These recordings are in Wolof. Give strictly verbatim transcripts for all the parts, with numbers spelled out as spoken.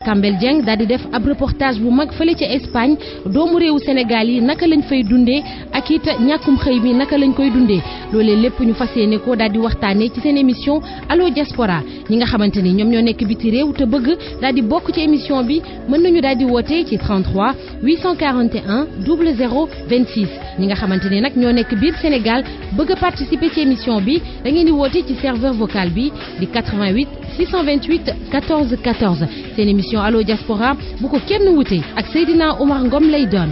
Kambel Dieng daal di def ab reportage bu mag fële ca Espagne doomu réewu Sénégal yi naka lañ fay dundee ak it ñàkkum xëy mi naka lañ koy dundee loolee lépp ñu fas yéene ko daal di waxtaanee ci seen émission Allo Diaspora ñi nga xamante ni ñoom ñoo nekk biti réew te bëgg daal di bokk ci émission bi mën nañu daal di woote ci trente-trois huit cent quarante et un zéro zéro vingt-six ñi nga xamante ni nag ñoo nekk biir Sénégal bëgg a participer ci émission bi da ngeen di woote ci serveur vocal bi di quatre-vingt-huit six cent vingt-huit quatorze quatorze seen émission Allo Diaspora bu ko kenn wute ak Seydina Oumar Ngom lay doon.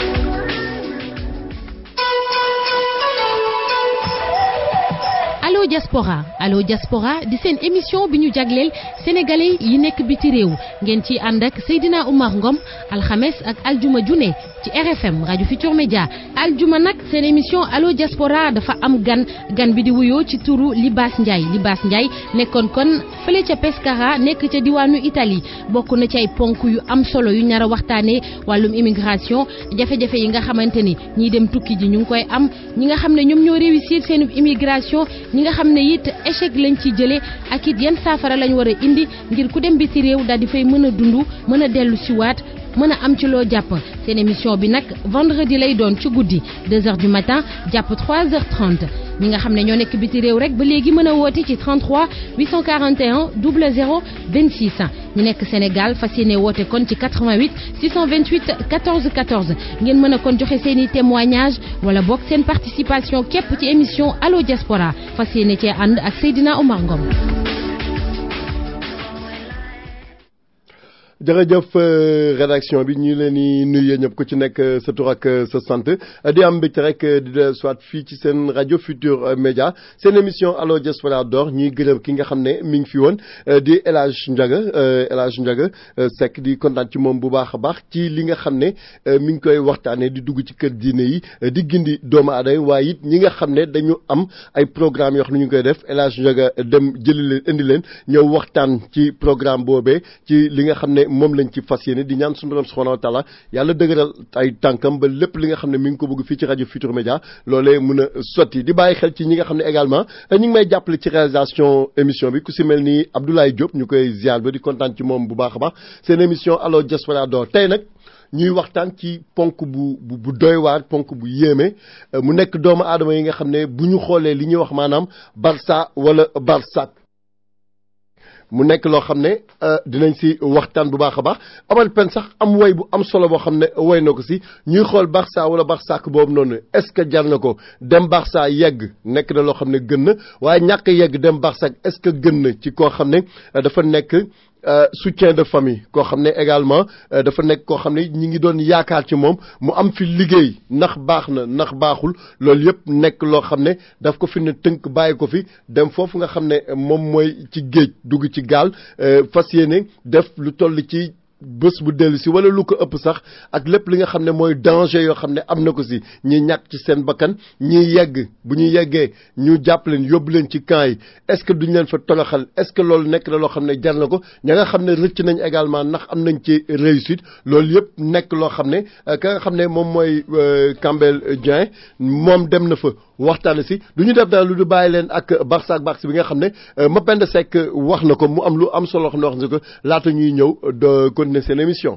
Allo Diaspora Allo Diaspora di seen émission bi ñu jagleel sénégalais yi nekk biti réew ngeen ci ànd ak Seydina Oumar Ngom alxames ak aljuma june ci R F M rajo Futur Média aljuma nag seen émission Allo Diaspora dafa am gan gan bi di wuyoo ci turu Libaas Ndiaye Libaas Ndiaye nekkoon kon fële ca Pescara nekk ca diwaanu Italie bokk na ci ay ponk yu am solo yu ñara waxtaanee wàllum immigration jafe-jafe yi nga xamante ni ñiy dem tukki ji ñu ngi koy am ñi nga xam ne ñoom ñoo réussir seen immigration ñi nga xam ne it échec lañ ci jëlee ak it yan saafara lañ war a indi ngir ku dem biti réew daal di fay mën a dund mën a dellu siwaat mën a am ci loo jàpp seen émission bi nag vendredi lay doon ci guddi deux heures du matin jàpp trois heures trente ñi nga xam ne ñoo nekk biti réew rek ba léegi mën a woote ci trente-trois huit cent quarante et un zéro zéro vingt-six ñi nekk Sénégal fas yéene woote kon ci quatre-vingt-huit six cent vingt-huit quatorze quatorze ngeen mën a kon joxe seen i témoignage wala bokk seen participation képp ci émission Allo Diaspora fas yéene cee ànd ak Seydina Oumar Ngom. jërëjëf rédaction bi ñu leen di nuyu ñëpp ku ci nekk sa tur ak sa sant di am mbégte rek di de soit fii ci seen rajo Futur Média seen émission Allo Diaspora door ñuy gërëm ki nga xam ne mi ngi fi woon di El Hadj Ndiaga El Hadj Ndiaga Seck di kontaan ci moom bu baax a baax ci li nga xam ne mi ngi koy waxtaanee di dugg ci kër diine yi di gindi doomu aadama waaye it ñi nga xam ne dañu am ay programme yoo xam ne ñu ngi koy def El Hadj Ndiaga dem jëli leen indi leen ñëw waxtaan ci programme boobee ci li nga xam ne moom lañ ci fas yéene di ñaan suñu borom subhanahu wa taala yàlla dëgëral ay tànkam ba lépp li nga xam ne mi ngi ko bëgg fii ci rajo Futur Média loolee mën a sotti di bàyyi xel ci ñi nga xam ne également ñu ngi may jàppale ci réalisation émission bi ku si mel ni Abdoulaye Diop ñu koy ziar ba di kontaan ci moom bu baax a baax seen émission Allo Diaspora door tey nag ñuy waxtaan ci ponk bu bu bu doy waar ponk bu yéeme mu nekk doomu aadama yi nga xam ne bu ñu xoolee li ñuy wax maanaam Barça wala Barsak mu nekk loo xam ne dinañ si waxtaan bu baax a baax amal pen sax am woy bu am solo boo xam ne woy na ko si ñuy xool Barça wala Barsak boobu noonu est-ce que jar na ko dem Barça yegg nekk na loo xam ne gën na waaye ñàkk yegg dem Barsak est-ce que gën na ci koo xam ne dafa nekk soutien de famille koo xam ne également dafa nekk koo xam ne ñi ngi doon yaakaar ci moom mu am fi liggéey ndax baax na ndax baaxul loolu yëpp nekk loo xam ne daf ko fi ne tënk bàyyi ko fi dem foofu nga xam ne moom mooy ci géej dugg ci gaal fas yéene def lu toll ci bés bu dellu si wala lu ko ëpp sax ak lépp li nga xam ne mooy danger yoo xam ne am na ko si ñi ñàkk ci seen bakkan ñiy yegg bu ñuy yeggee ñu jàpp leen yóbbu leen ci camp yi est-ce que duñ leen fa toloxal est-ce que loolu nekk na loo xam ne jar na ko ña nga xam ne rëcc nañ également ndax am nañ ci réussite loolu yëpp nekk loo xam ne ka nga xam ne moom mooy Kambel Dieng moom dem na fa waxtaan si du ñu def dara lu du bàyyi leen ak Barça ak Barça bi nga xam ne Mapenda Seck wax na ko mu am lu am solo xam ne wax na ko laata ñuy ñëw de continuer seen émission.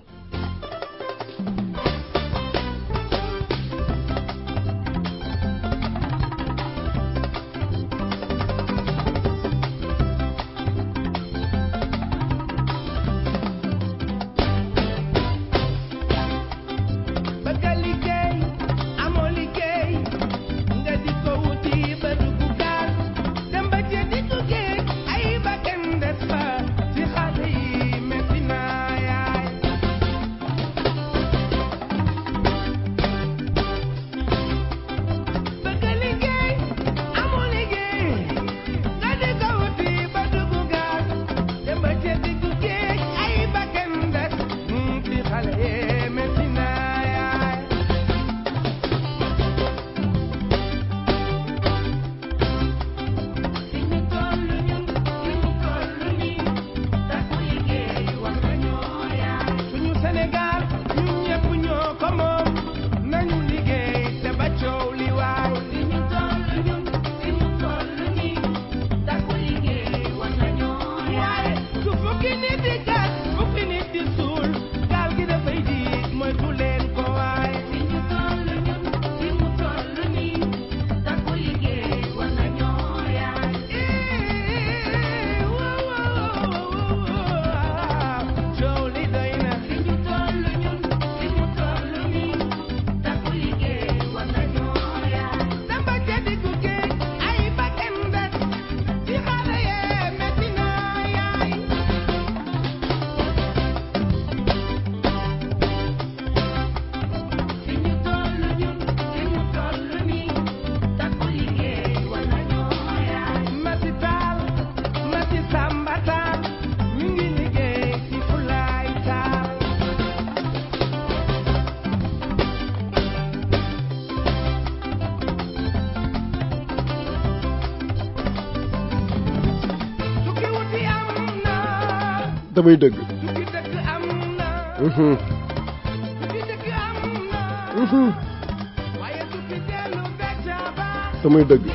damay dëgg. damay dëgg.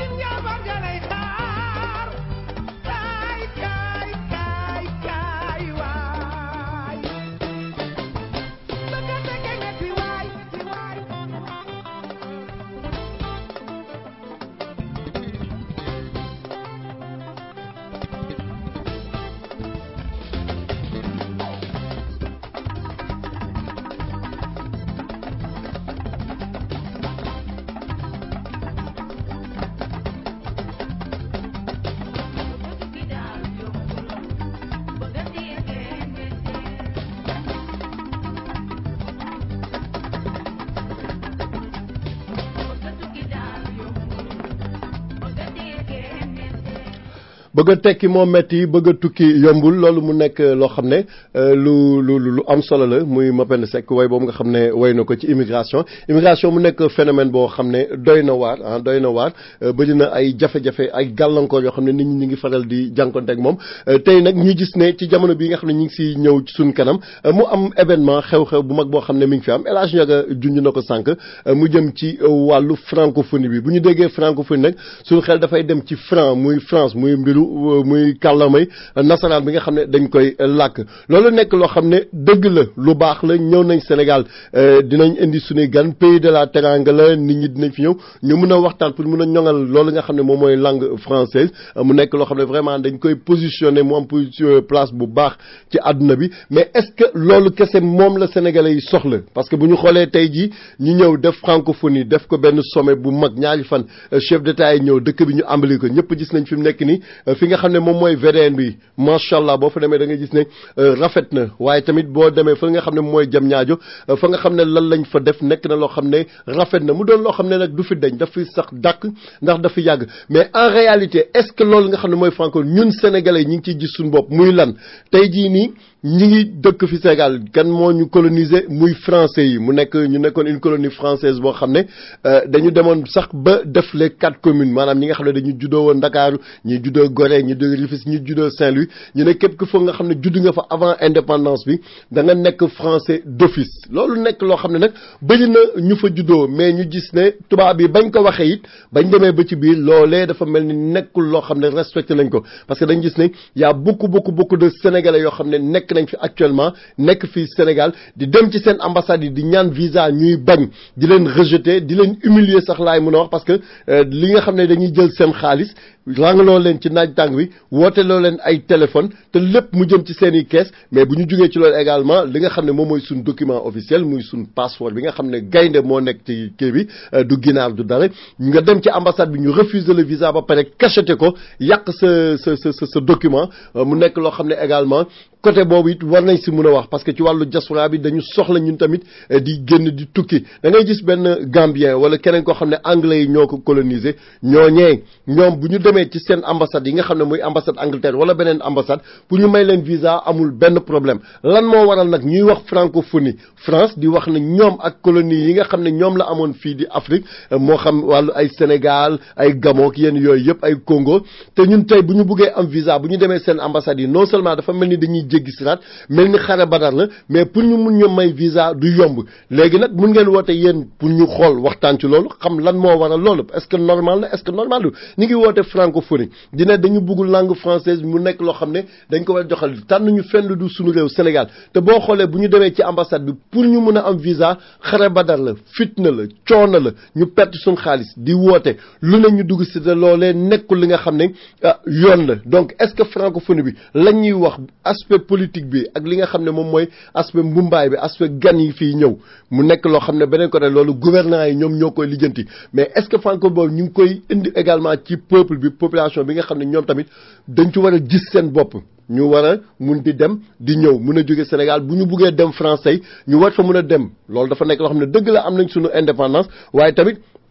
bëgg a tekki moo metti bëgg a tukki yombul loolu mu nekk loo xam ne lu lu lu am solo la muy Mapenda Seck way boobu nga xam ne way na ko ci immigration immigration mu nekk phénomène boo xam ne doy na waar ah doy na waar bëri na ay jafe-jafe ay gàllankoor yoo xam ne nit ñi ñu ngi faral di jànkonte ak moom tey nag ñu gis ne ci jamono bii nga xam ne ñu ngi si ñëw ci suñ kanam mu am événement xew-xew bu mag boo xam ne mi ngi fi am El Hadj Ndiaga junj na ko sànq mu jëm ci wàllu francophonie bi bu ñu déggee francophonie nag suñu xel dafay dem ci franc muy France muy mbiru muy kàllamay nasaraan bi nga xam ne dañ koy làkk loolu nekk loo xam ne dëgg la lu baax la ñëw nañ Sénégal dinañ indi suñuy gan pays de la teranga la nit ñi dinañ fi ñëw ñu mën a waxtaan pour mën a ñoŋal loolu nga xam ne moom mooy langue française mu nekk loo xam ne vraiment dañ koy positionné mu am position place bu baax ci àdduna bi mais est-ce que loolu kese moom la sénégalais yi soxla parce que bu ñu xoolee tey jii ñu ñëw def francophonie def ko benn sommet bu mag ñaari fan chef d'État yi ñëw dëkk bi ñu ambali ko ñëpp gis nañ fi mu nekk nii fi nga xam ne moom mooy V D N bi macha allah boo fa demee da nga gis ne rafet na waaye tamit boo demee fa nga xam ne mooy jam ñaajo fa nga xam ne lan lañ fa def nekk na loo xam ne rafet na mu doon loo xam ne nag du fi dañ daf fi sax dàkk ndax dafa yàgg mais en réalité est-ce que loolu nga xam ne mooy franco ñun sénégalais ñi ngi ciy gis suñu bopp muy lan tey jii nii ñi ngi dëkk fi Sénégal kan moo ñu colonisé muy français yi mu nekk ñu nekkoon une colonie française boo xam ne dañu demoon sax ba def les quatre communes maanaam ñi nga xam ne dañu juddoo woon Ndakaaru ñi juddoo Gorée ñi juddoo Rufisque ñi juddoo Saint-Louis ñu ne képp ku foog nga xam ne judd nga fa avant indépendance bi da nga nekk français d'office loolu nekk loo xam ne nag bëri na ñu fa juddoo mais ñu gis ne tubaab yi bañ ko waxee it bañ demee ba ci biir loolee dafa mel ni nekkul loo xam ne respecté nañ ko parce que dañ gis ne y a beaucoup beaucoup beaucoup de sénégalais yoo xam ne nekk nañ fi actuellement nekk fii Sénégal di dem ci seen ambassade yi di ñaan visa ñuy bañ di leen rejeter di leen humilier sax laay mën a wax parce que li nga xam ne dañuy jël seen xaalis rangaloo leen ci naaj tàng bi wooteloo leen ay téléphone te lépp mu jëm ci seen i kees mais bu ñu jugee ci loolu également li nga xam ne moom mooy suñ document officiel muy suñ passeport bi nga xam ne gaynde moo nekk ci kii bi du ginaar du dara nga dem ci ambassade bi ñu refuser le visa ba pare cacheté ko yàq sa sa sa sa document mu nekk loo xam ne également côté boobu it war nañ si mën a wax parce que ci wàllu diaspora bi dañu soxla ñun tamit di génn di tukki da ngay gis benn Gambien wala keneen koo xam ne anglais yi ñoo ko colonisé ñooñee ñoom bu ñu demee ci seen ambassade yi nga xam ne muy ambassade Angleterre wala beneen ambassade pour ñu may leen visa amul benn problème lan moo waral nag ñuy wax francophonie France di wax ne ñoom ak colonie yi nga xam ne ñoom la amoon fii di Afrique moo xam wàllu ay Sénégal ay Gabon ak yenn yooyu yëpp ay Congo te ñun tey bu ñu buggee am visa bu ñu demee seen ambassade yi non seulement dafa mel ni dañuy jéggi siraat mel ni xare badar la mais pour ñu mun ñu may visa du yomb léegi nag mun ngeen woote yéen pour ñu xool waxtaan ci loolu xam lan moo waral loolu est-ce que normal la est-ce que normal du ñu ngi woote francophonie dina dañu bëggul langue française mu nekk loo xam ne dañ ko war a joxal tànn ñu fenn du suñu réew Sénégal te boo xoolee bu ñu demee ci ambassade bi pour ñu mun a am visa xare badar la fitna la coono la ñu perte suñu xaalis di woote lu ne ñu dugg si te loolee nekkul li nga xam ne yoon la donc est-ce que francophonie bi lañ ñuy wax aspect politique bi ak li nga xam ne moom mooy aspect mbumbaay bi aspect gan yi fii ñëw mu nekk loo xam ne beneen côté loolu gouvernement yi ñoom ñoo koy lijjanti mais est-ce que franco boobu ñu ngi koy indi également ci peuple bi population bi nga xam ne ñoom tamit dañ ci war a gis seen bopp ñu war a mun di dem di ñëw mun a jóge Sénégal bu ñu buggee dem français ñu war fa mun a dem loolu dafa nekk loo xam ne dëgg la am nañ suñu indépendance waaye tamit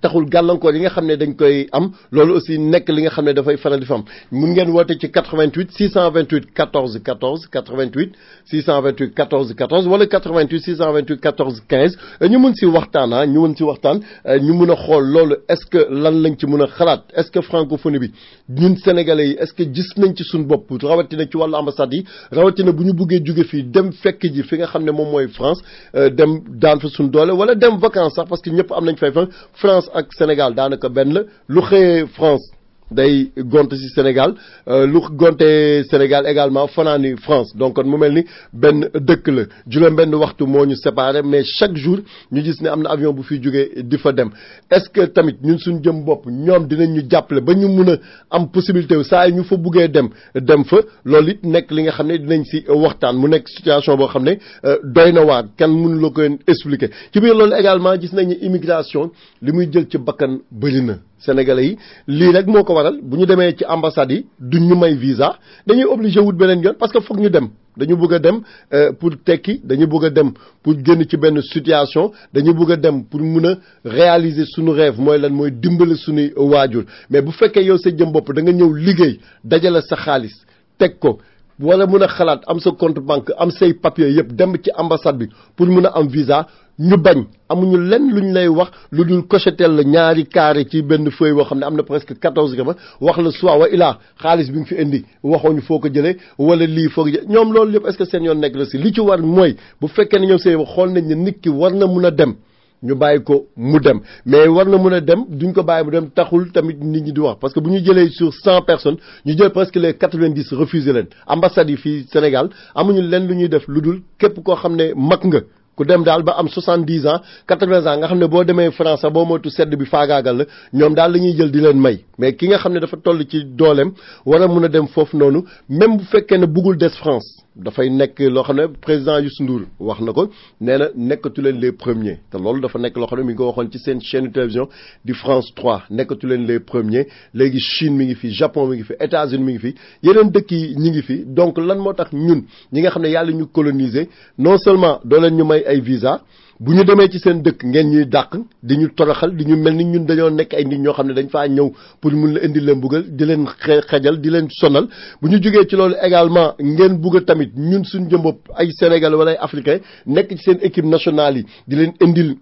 taxul gàllankoor yi nga xam ne dañ koy am loolu aussi nekk li nga xam ne dafay faral di fa am mun ngeen woote ci quatre-vingt-huit six cent vingt-huit quatorze quatorze quatre-vingt-huit six cent vingt-huit quatorze quatorze wala quatre-vingt-huit six cent vingt-huit quatorze quinze ñu mun si waxtaan ah ñu mun si waxtaan ñu mun a xool loolu est-ce que lan lañ ci mun a xalaat est-ce que francophonie bi ñun sénégalais yi est-ce que gis nañ ci suñu bopp rawatina ci wàllu ambassade yi rawatina bu ñu buggee jóge fii dem fekk ji fi nga xam ne moom mooy France dem daan fa suñu doole wala dem vacances sax parce que ñëpp am nañ fay fa France ak Sénégal daanaka benn la lu xëyee France day gonte ci Sénégal lu gonte Sénégal également fanaani France donc kon mu mel ni benn dëkk la juróom benn waxtu moo ñu séparé mais chaque jour ñu gis ne am na avion bu fiy jógee di fa dem est-ce que tamit ñun suñu jëm bopp ñoom dinañ ñu jàppale ba ñu mun a am possibilité wu saa yi ñu fa buggee dem dem fa loolu it nekk li nga xam ne dinañ si waxtaan mu nekk situation boo xam ne doy na waar kenn mënu la ko expliquer ci biir loolu également gis nañ ne immigration li muy jël ci bakkan bëri na Sénégalais yi lii rek moo ko waral bu ñu demee ci ambassade yi duñ ñu may visa dañuy obligé wut beneen yoon parce que foog ñu dem dañu bëgg a dem pour tekki dañu bëgg a dem pour génn ci benn situation dañu bëgg a dem pour mun a réaliser suñu rêve mooy lan mooy dimbali suñuy waajur mais bu fekkee yow sa jëm bopp da nga ñëw liggéey dajale sa xaalis teg ko wala mun a xalaat am sa compte banque am say papier yëpp dem ci ambassade bi pour mun a am visa ñu bañ amuñu lenn luñ lay wax lu dul cochetel la ñaari carré ci benn feuille boo xam ne am na presque quatorze grammes wax la soit wa ilaa xaalis bi nga fi indi waxooñu foo ko jëlee wala lii foo ko jëlee ñoom loolu yëpp est-ce que seen yoon nekk la si li ci war mooy bu fekkee ne ñoom say xool nañ ne nit ki war na mun a dem ñu bàyyi ko mu dem mais war na mun a dem duñ ko bàyyi mu dem taxul tamit nit ñi di wax parce que bu ñu jëlee sur cent personnes ñu jël presque les quatre-vingt-dix refusé leen ambassades yi fii Sénégal amuñu leen lu ñuy def lu dul képp koo xam ne mag nga ku dem daal ba am soixante-dix ans quatre-vingts ans nga xam ne boo demee France boo moytu sedd bi faagaagal la ñoom daal la ñuy jël di leen may mais ki nga xam ne dafa toll ci dooleem war a mun a dem foofu noonu même bu fekkee ne buggul des France dafay nekk loo xam ne président Youssou Ndour wax na ko nee na nekkatu leen les premiers te loolu dafa nekk loo xam ne mi ngi ko waxoon ci seen chaîne télévision di France trois nekkatu leen les premiers léegi Chine mi ngi fi Japon mi ngi fi États-Unis mi ngi fi yeneen dëkk yi ñi ngi fi donc lan moo tax ñun ñi nga xam ne yàlla ñu coloniser non seulement doo leen ñu may ay visa bu ñu demee ci seen dëkk ngeen ñuy dàq di ñu toroxal di ñu mel ni ñun dañoo nekk ay nit ñoo xam ne dañ faa ñëw pour mun la indi leen buggal di leen xejal di leen sonal bu ñu jógee ci loolu également ngeen bugg a tamit ñun suñu jëm bopp ay Sénégal wala ay africain nekk ci seen équipe nationale yi di leen indil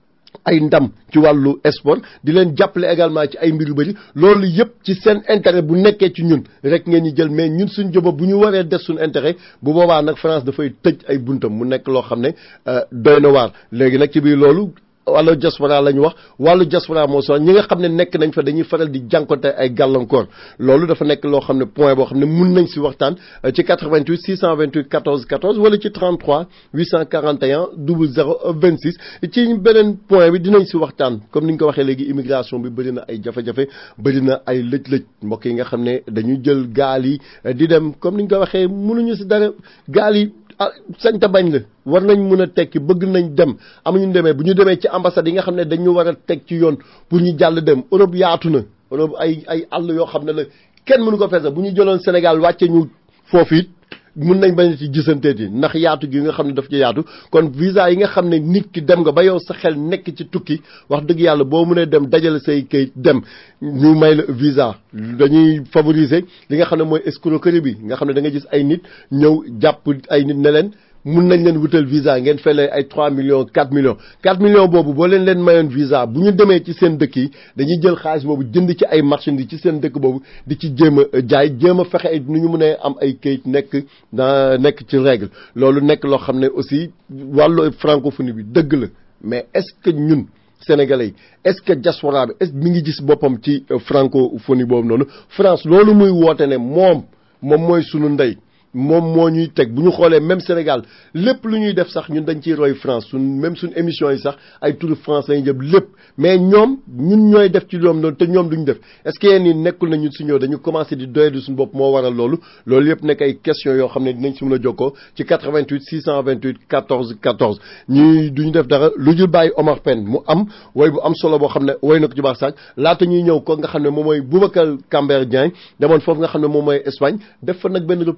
ay ndam ci wàllu sport di leen jàppale également ci ay mbir yu bëri loolu yëpp ci seen intérêt bu nekkee ci ñun rek ngeen ñu jël mais ñun suñu jëba bu ñu waree des suñu intérêt bu boobaa nag France dafay tëj ay buntam mu nekk loo xam ne doy na waar léegi nag ci biir loolu wàllu diaspora la ñu wax wàllu diaspora moo soxla ñi nga xam ne nekk nañ fa dañuy faral di jànkonte ay gàllankoor loolu dafa nekk loo xam ne point boo xam ne mun nañ si waxtaan ci quatre-vingt-huit six cent vingt-huit quatorze quatorze wala ci trente-trois huit cent quarante et un zéro zéro vingt-six ci beneen point bi dinañ si waxtaan comme ni ñu ko waxee léegi immigration bi bëri na ay jafe-jafe bëri na ay lëj-lëj mbokk yi nga xam ne dañuy jël gaal yi di dem comme ni ñu ko waxee mënuñu si dara gaal yi ah sañ ta bañ la war nañ mën a tekki bëgg nañ dem amuñu demee bu ñu demee ci ambassade yi nga xam ne dañu war a teg ci yoon pour ñu jàll dem Europe yaatu na Europe ay ay àll yoo xam ne la kenn mënu ko fees bu ñu jëloon Sénégal wàcce ñu foofu it mun nañ bañ ci gisanteet yi ndax yaatu gi nga xam ne daf ci yaatu kon visa yi nga xam ne nit ki dem nga ba yow sa xel nekk ci tukki wax dëgg yàlla boo mënee dem dajale say kayit dem ñu may la visa dañuy favoriser li nga xam ne mooy escroquerie bi nga xam ne da nga gis ay nit ñëw jàpp ay nit ne leen mun nañ leen wutal visa ngeen fay leen ay trois millions quatre millions quatre millions boobu boo leen leen mayoon visa bu ñu demee ci seen dëkk yi dañuy jël xaalis boobu jënd ci ay marchandises ci seen dëkk boobu di ci jéem a jaay jéem a fexe ay nu ñu mën a am ay kayit nekk dans nekk ci règle loolu nekk loo xam ne aussi wàllu francophonie bi dëgg la mais est-ce que ñun Sénégalais yi est-ce que diaspora bi est-ce mi ngi gis boppam ci francophonie boobu noonu France loolu muy woote ne moom moom mooy sunu ndey moom moo ñuy teg bu ñu xoolee même Sénégal lépp lu ñuy def sax ñun dañ ciy roy France suñ même suñ émission yi sax ay turu France lañuy jëm lépp mais ñoom ñun ñooy def ci ñoom noonu te ñoom duñ def est-ce que yéen ñi nekkul na ñun si ñëw dañu commencé di doyadi suñu bopp moo waral loolu loolu yëpp nekk ay questions yoo xam ne dinañ si mën a jokkoo ci quatre-vingt-huit six cent vingt-huit quatorze quatorze ñuy duñu def dara lu ñu bàyyi Omar Pène mu am woy bu am solo boo xam ne woy na ko ci baax sax laata ñuy ñëw ko nga xam ne moom mooy Boubacar Camber Dieng demoon foofu nga xam ne moom mooy Espagne def fa nag benn reportage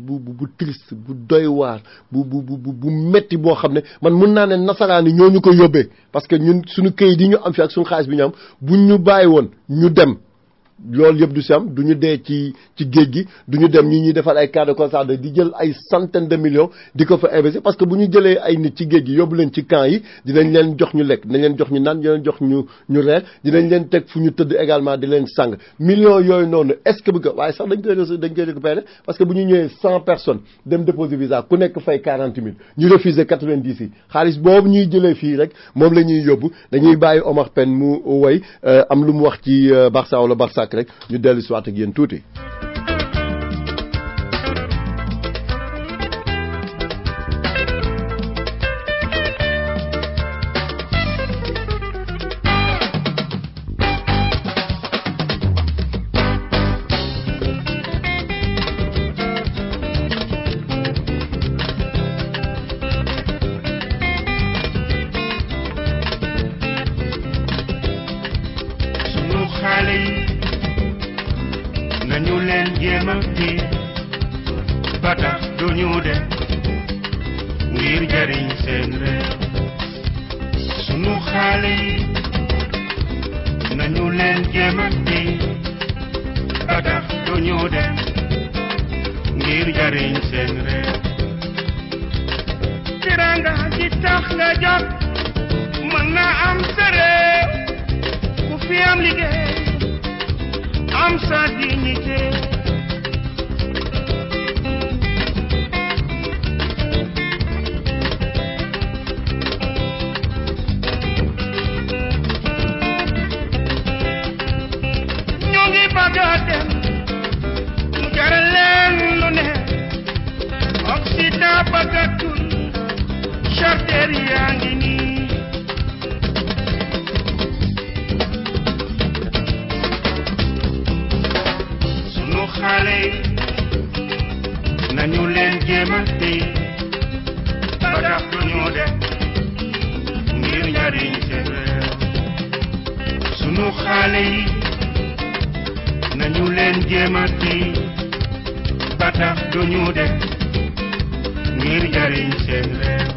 bu bu bu triste bu doy waar bu bu bu bu metti boo xam ne man mun naa ne nasaraan yi ñoo ñu ko yóbbee parce que ñun suñu këyit yi ñu am fi ak suñu xaalis bi ñu am buñ ñu bàyyi woon ñu dem loolu yëpp du si am du ñu dee ci ci géej gi du ñu dem ñi ñuy defal ay cas de constat di jël ay centaine de millions di ko fa investir parce que bu ñu jëlee ay nit ci géej gi yóbbu leen ci camp yi dinañ leen jox ñu lekk dinañ leen jox ñu naan dinañ leen jox ñu ñu reer dinañ leen teg fu ñu tëdd également di leen sàng millions yooyu noonu est-ce que bu ko waaye sax dañ koy dañ koy récupérer parce que bu ñu ñëwee cent personnes dem déposer visa ku nekk fay quarante mille ñu refuser quatre-vingt-dix yi xaalis boobu ñuy jëlee fii rek moom la ñuy yóbbu dañuy bàyyi Omar Pène mu woy am lu mu wax ci Barça wala Barça rek ñu dellu si waat ak yéen tuuti. nañu leen jéem a kii ba tax du ñu dem ngir jariñ seen réew sunu xale yi nañu leen jéem a kii ba tax du ñu dem ngir jariñ seen réew tiranga ji tax nga jóg mën na am sa réew ku fi am liggéey am sa dignité ñoo ngi bëgg a dem mu jaral leen lu ne Occident bëggatul charter yaa ngi nii xale nañu leen jéem a téye ba tax duñu dem ngir njariñ seen réew sunu xale yi nañu leen jéem a téye ba tax duñu dem ngir njariñ seen réew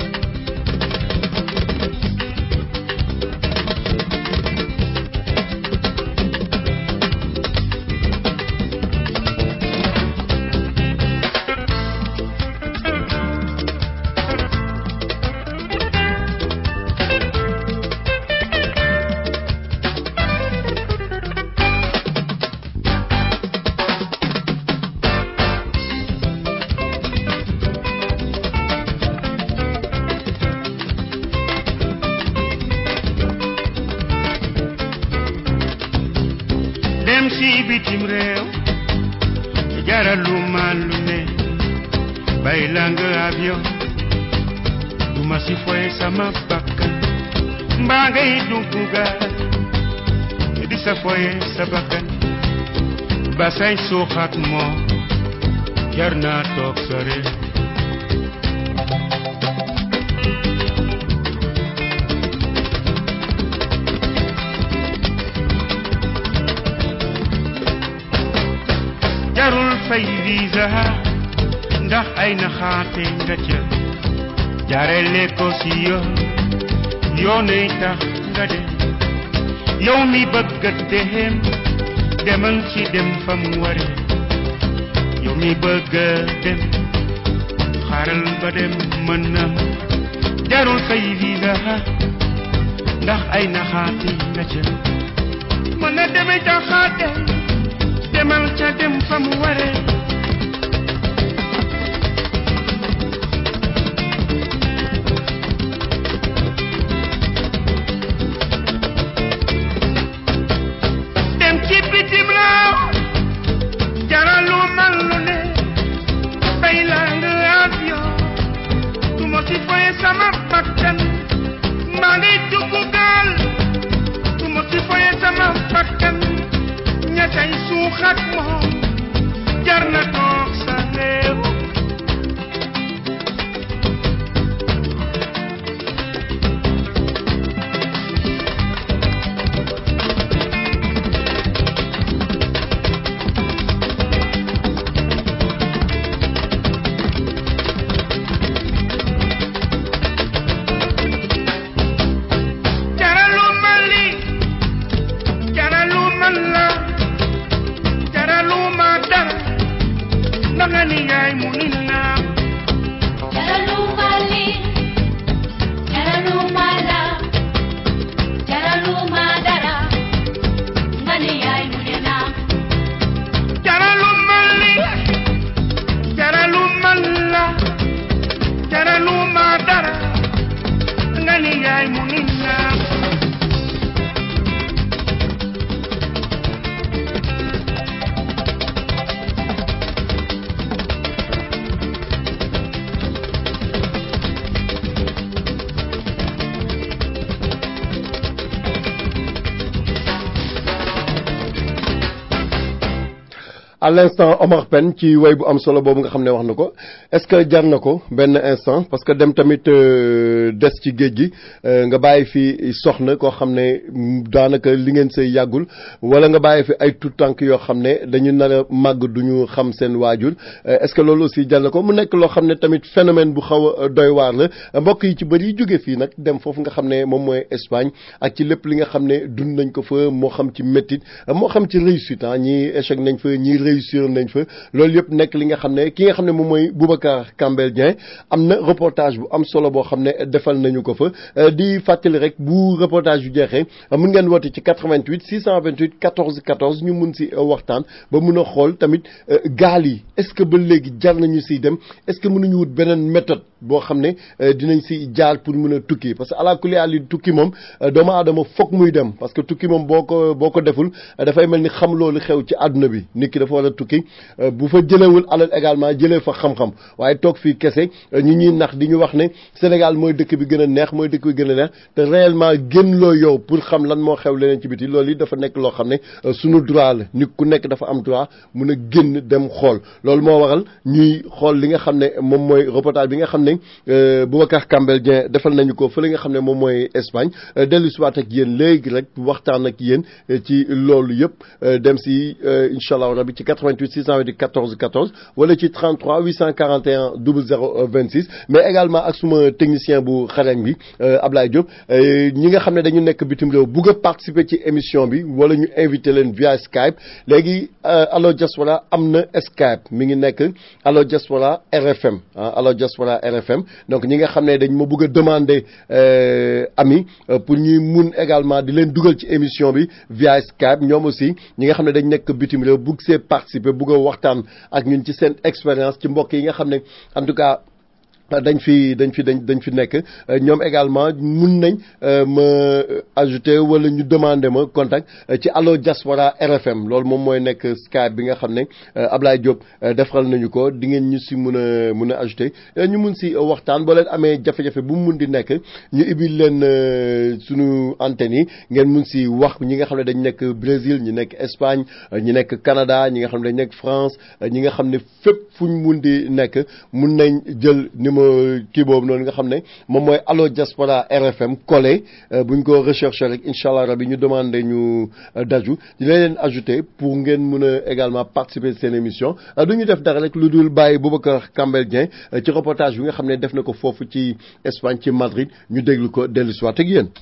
dem si bitim réew jaralu ma lu ne bay lang avion du ma si foye sama bakkan mbaa ngay dugg gaal di sa foye sa bakkan ba say suuxat moo jar naa toog sa réew jarul fay visa ndax ay naxaate nga ca jaarale ko si yoon yoonay tax nga dem yow mi bëgg a dem demal ci dem fa mu ware yow mi bëgg a dem xaaral ba dem mën na jarul fay visa ndax ay naxaate nga ca mën na deme jaxaate demal ca dem fa mu ware dem ci bitim laaw jaralu man lu ne bay lang avion du ma si foye sama bakkan maa ngi dugg gaal du ma si foye sama bakkan ñatay suuxat moom jar na toog sa réew njaay mu ni naam à l'instant Omar Pène ci way bu am solo boobu nga xam ne wax na ko est-ce que jar na ko benn instant parce que dem tamit des ci géej gi nga bàyyi fi soxna koo xam ne daanaka li ngeen say yàggul wala nga bàyyi fi ay tout tànk yoo xam ne dañu nar a màgg duñu xam seen waajur est-ce que loolu aussi jar na ko mu nekk loo xam ne tamit phénomène bu xaw a doy waar la mbokk yi ci bëri jóge fii nag dem foofu nga xam ne moom mooy Espagne ak ci lépp li nga xam ne dund nañ ko fa moo xam ci métit moo xam ci réussite ah ñii échec nañ fa ñii réussir nañ fa loolu yëpp nekk li nga xam ne ki nga xam ne moom mooy Boubacar Kambel Dieng am na reportage bu am solo boo xam ne defal nañu ko fa di fàttali rek bu reportage yu jeexee mun ngeen woote ci quatre-vingt-huit six cent vingt-huit quatorze quatorze ñu mun si waxtaan ba mun a xool tamit gaal yi est-ce que ba léegi jar nañu siy dem est-ce que mënuñu wut beneen méthode boo xam ne dinañ si jaar pour mën a tukki parce que ala kulli àlli tukki moom doomu aadama foog muy dem parce que tukki moom boo ko boo ko deful dafay mel ni xam loolu xew ci àdduna bi nit ki dafa war a tukki bu fa jëlewul alal également jëlee fa xam-xam waaye toog fii kese ñi ñuy nax di ñu wax ne Sénégal mooy dëkk bi gën a neex mooy dëkk bi gën a neex te réellement génn loo yow pour xam lan moo xew leneen ci biti loolu yi dafa nekk loo xam ne suñu droit la nit ku nekk dafa am droit mun a génn dem xool loolu moo waral ñuy xool li nga xam ne moom mooy reportage bi nga xam ne Boubacar Kambel Dieng defal nañu ko fële nga xam ne moom mooy Espagne dellu si waat ak yéen léegi rek waxtaan ak yéen ci loolu yëpp dem si incha allah rabi ci quatre-vingt-huit six cent vingt-huit quatorze quatorze wala ci trente-trois huit cent quarante et un zéro zéro vingt-six mais également ak suma technicien bu xarañ bi Ablaye Diop ñi nga xam ne dañu nekk bitim réew bugg a participer ci émission bi wala ñu invité leen via Skype léegi Allo Diaspora am na Skype mi ngi nekk Allo Diaspora R F M ah Allo Diaspora R F M donc ñi nga xam ne dañ ma bëgg a demander ami pour ñuy mun également di leen dugal ci émission bi via Skype ñoom aussi ñi nga xam ne dañ nekk bitim réew bugg see participer bugg a waxtaan ak ñun ci seen expérience ci mbokk yi nga xam ne en tout cas dañ fi dañ fi dañ dañ fi nekk ñoom également mun nañ ma ajouter wala ñu demander ma contact ci Allo Diaspora R F M loolu moom mooy nekk Skype bi nga xam ne Ablaye Diop defaral nañu ko di ngeen ñu si mun a mun a ajouter ñu mun si waxtaan boo leen amee jafe-jafe bu mu mun di nekk ñu ibil leen sunu antenne yi ngeen mun si wax ñi nga xam ne dañ nekk Brésil ñi nekk Espagne ñi nekk Canada ñi nga xam ne dañ nekk France ñi nga xam ne fépp fu ñu mun di nekk mun nañ jël numéro kii boobu noonu nga xam ne moom mooy Allo Diaspora R F M collé bu ñu ko recherché rek incha allah rabi ñu demandé ñu daju di leen ajouté pour ngeen mën a également participer seen émission du ñu def dara rek lu dul bàyyi Boubacar Kambel Dieng ci reportage bi nga xam ne def na ko foofu ci Espagne ci Madrid ñu déglu ko dellu si waat ak yéen.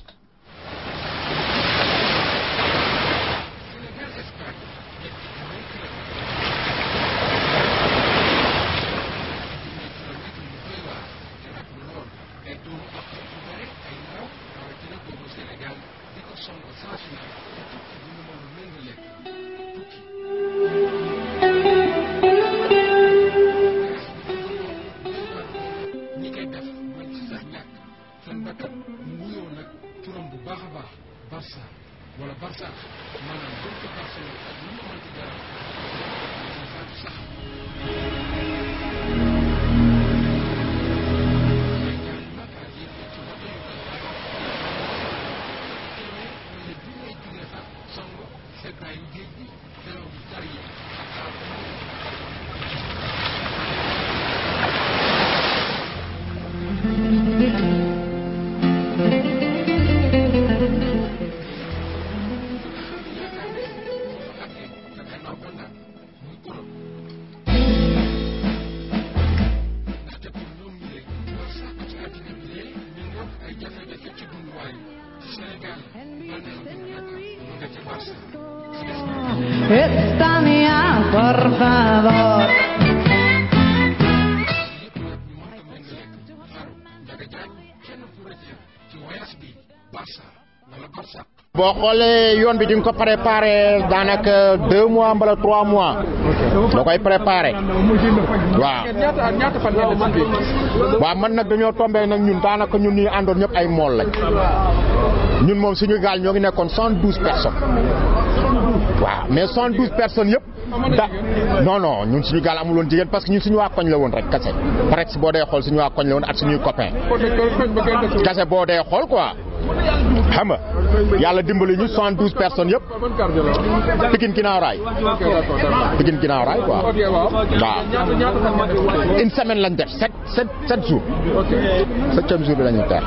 España, por favor. Barça wala Barça boo xoolee yoon bi di nga ko préparé daanaka deux mois mbala trois mois da koy préparé waaw. waaw man nag dañoo tombé nag ñun daanaka ñun ñuy àndoon ñëpp ay mool lañ ñun moom suñu gaal ñoo ngi nekkoon soixante-douze personnes waaw mais soixante-douze personnes yëpp da non non ñun suñu gaal amul woon jigéen parce que ñun suñu waa koñ la woon rek kase presque boo dee xool suñu waa koñ la woon ak suñuy copains kase boo dee xool quoi. xam nga yàlla dimbali ñu soixante-douze personnes yëpp Pikine ginnaaw raay Pikine ginnaaw raay quoi waaw une semaine lañ def sept sept sept jours septième jour bi lañu ter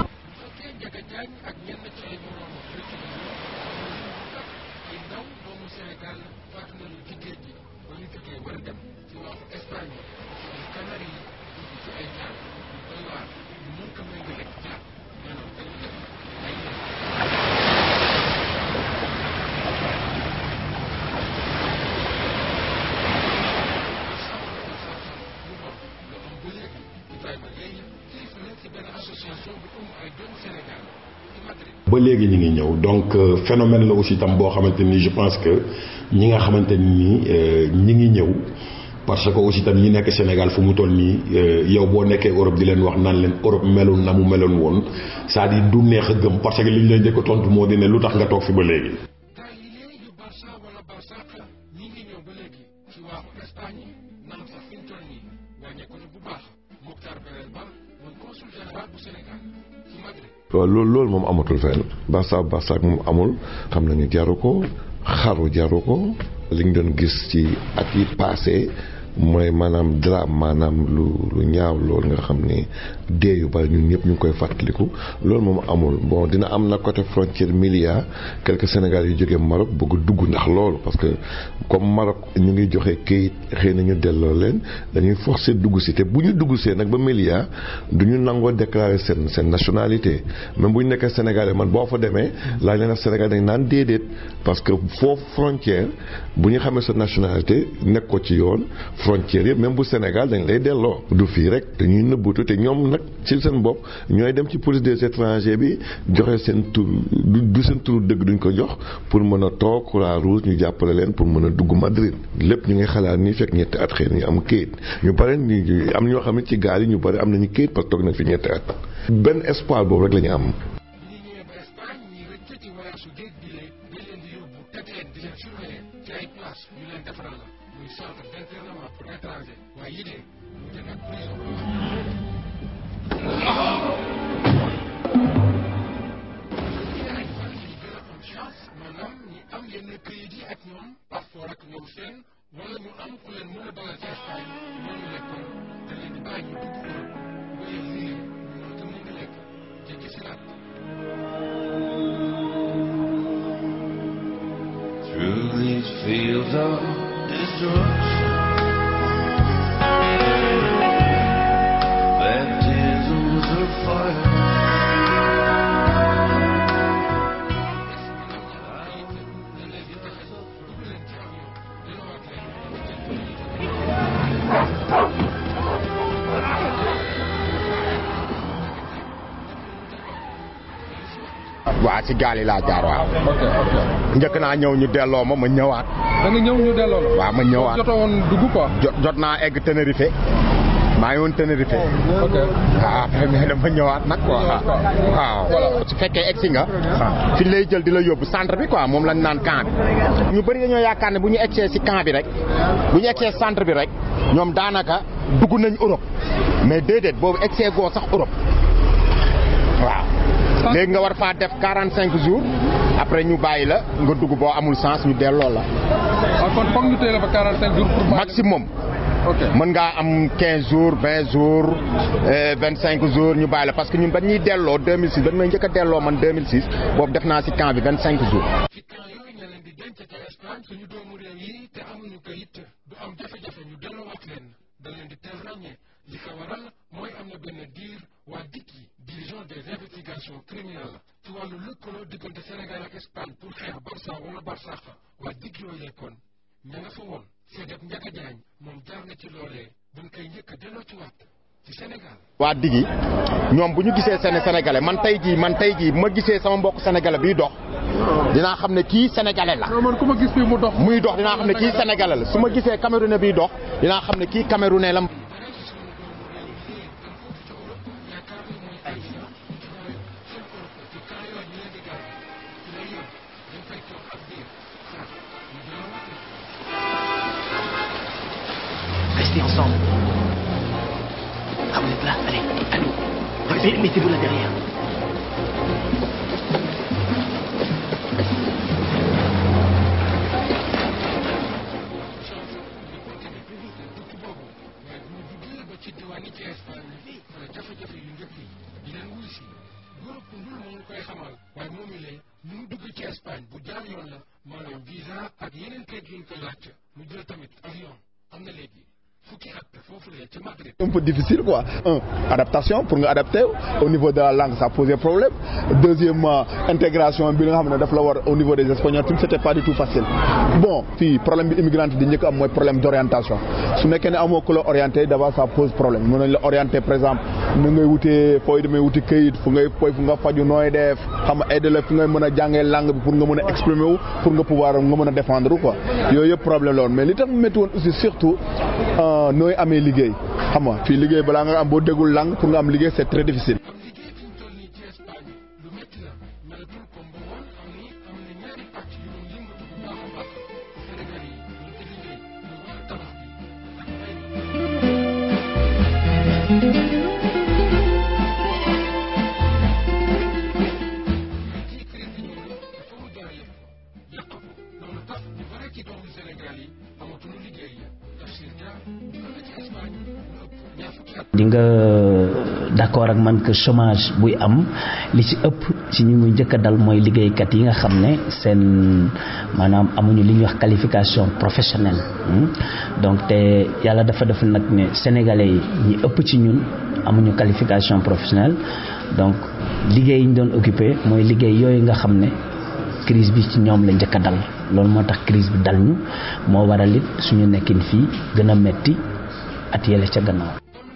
ba léegi ñu ngi ñëw donc phénomène la aussi tam boo xamante ni je pense que ñi nga xamante ni ñi ngi ñëw parce que aussi tam ñi nekk Sénégal fu mu toll nii yow boo nekkee Europe di leen wax naan leen Europe melul na mu meloon woon c'est-à-dire du neex a gëm parce que li ñu lay njëkk a tontu moo di ne lu tax nga toog fi ba léegi. waaw loolu loolu moom amatul fenn barça barça moom amul xam nañu jaru ko xaru jaru ko li ñu doon gis ci at yi passé mooy maanaam drame maanaam lu lu ñaaw loolu nga xam ni dee yu bari ñun ñëpp ñu ngi koy fàttaliku loolu moom amul bon dina am na côté frontière Melilla quelques Sénégalais yu jógee Maroc bëgg dugg ndax loolu parce que comme Maroc ñu ngi joxe këyit xëy na ñu delloo leen dañuy forcer dugg si te bu ñu dugg see nag ba Melilla du ñu nangoo déclarer seen seen nationalité même bu ñu nekkee Sénégalais man boo fa demee laaj leen ak Sénégal dañ naan déedéet parce que foofu frontière bu ñu xamee sa nationalité nekk ko ci yoon frontière yëpp même bu Sénégal dañ lay delloo du fii rek dañuy nëbbutu te ñoom nag ci seen bopp ñooy dem ci police des étrangers bi joxe seen tur du seen tur dëgg duñ ko jox pour mën a toog Croix-Rouge ñu jàppale leen pour mën a dugg Madrid lépp ñu ngi xalaat nii fekk ñetti at xëy na ñu am këyit ñu bare ñu am ñoo xam ne ci gaal yi ñu bare am nañu këyit parce que toog nañ fi ñetti at benn espoir boobu rek la ñu am. Through these fields of destruction, baptisms of fire. waaw ci gaal yi laa jaar waaw. ok ok. njëkk naa ñëw ñu delloo ma ma ñëwaat. da nga ñëw ñu delloo la. waaw ma ñëwaat jotoo woon dugg quoi. jot jot naa egg Tenerife maa ngi woon Tenerife. ok waaw mais dama ñëwaat nag quoi. waaw su fekkee egg si nga. fi lay jël di la yóbbu centre bi quoi moom lañ naan camp bi. ñu bëri dañoo yaakaar ne bu ñu egsee si camp bi rek bu ñu egsee centre bi rek ñoom daanaka dugg nañ Europe mais déedéet boobu egsee goo sax Europe waaw. léegi nga war faa def quarante cinq jours après ñu bàyyi la nga dugg boo amul sens ñu delloo la. ah kon foog ñu téye la fa quarante cinq jours pour. maximum. ok mën ngaa am quinze jours vingt jours vingt cinq jours ñu bàyyi la parce que ñun dañ ñuy delloo deux mille six dañ may njëkk a delloo man deux mille six boobu def naa ci camp bi vingt cinq jours. ci camp yooyu ñu leen di denc ca Espagne suñu doomu réew yi te amuñu kayit du am jafe-jafe ñu delloowaat leen da leen di teel ràññee li ko waral mooy am na benn diir waa D I C I division des investigations criminelles ci wàllu lëkkaloo diggante Sénégal ak Espagne pour xeex Barça wala Barsaq waa D I C I yooyee kon ña nga fa woon Sédep Ndiaga Diagne moom jaar na ci loolee buñ koy njëkk a delloo ci waat ci Sénégal. waa D I C I ñoom bu ñu gisee seen sénégalais man tey jii man tey jii bu ma gisee sama mbokk sénégalais biy dox dinaa xam ne kii sénégalais la. man ku ma gis fii mu dox. muy dox dinaa xam ne kii sénégalais la su ma gisee camerounais biy dox dinaa xam ne kii camerounais la. Restez ensemble. Ah, vous êtes là? Allez, allez. Mettez-vous là derrière. Un peu difficile quoi. Un, adaptation pour nga adapter au niveau de la langue ça posait problème. Deuxièmement, intégration bi nga xam ne daf la war au niveau des Espagnols tamit c'était pas du tout facile. Bon fii problème bi immigrant di njëkk am mooy problème d'orientation su nekkee ne amoo ku la orienté d'abord ça pose problème mën nañ la orienté par exemple nu ngay wutee fooy demee wuti këyit fu ngay fooy fu nga faju nooy def xam nga aide la fu ngay mën a jàngee langue bi pour nga mën a exprimer wu pour nga pouvoir nga mën a défendre quoi yooyu yëpp problème la woon mais li tax métti woon aussi surtout nooy amee liggéey xam nga fii liggéey balaa nga am boo déggul langue pour nga am liggéey c'est très difficile. di nga d'accord ak man que chômage buy am li ci ëpp ci ñu muy njëkk a dal mooy liggéeykat yi nga xam ne seen maanaam amuñu li ñuy wax qualification professionnelle donc te yàlla dafa def nag ne sénégalais yi ñi ëpp ci ñun amuñu qualification professionnelle donc liggéey yi ñu doon occupé mooy liggéey yooyu nga xam ne crise bi ci ñoom la njëkk a dal loolu moo tax crise bi dal ñu moo waral it suñu nekkin fii gën a metti at yële ca gannaaw.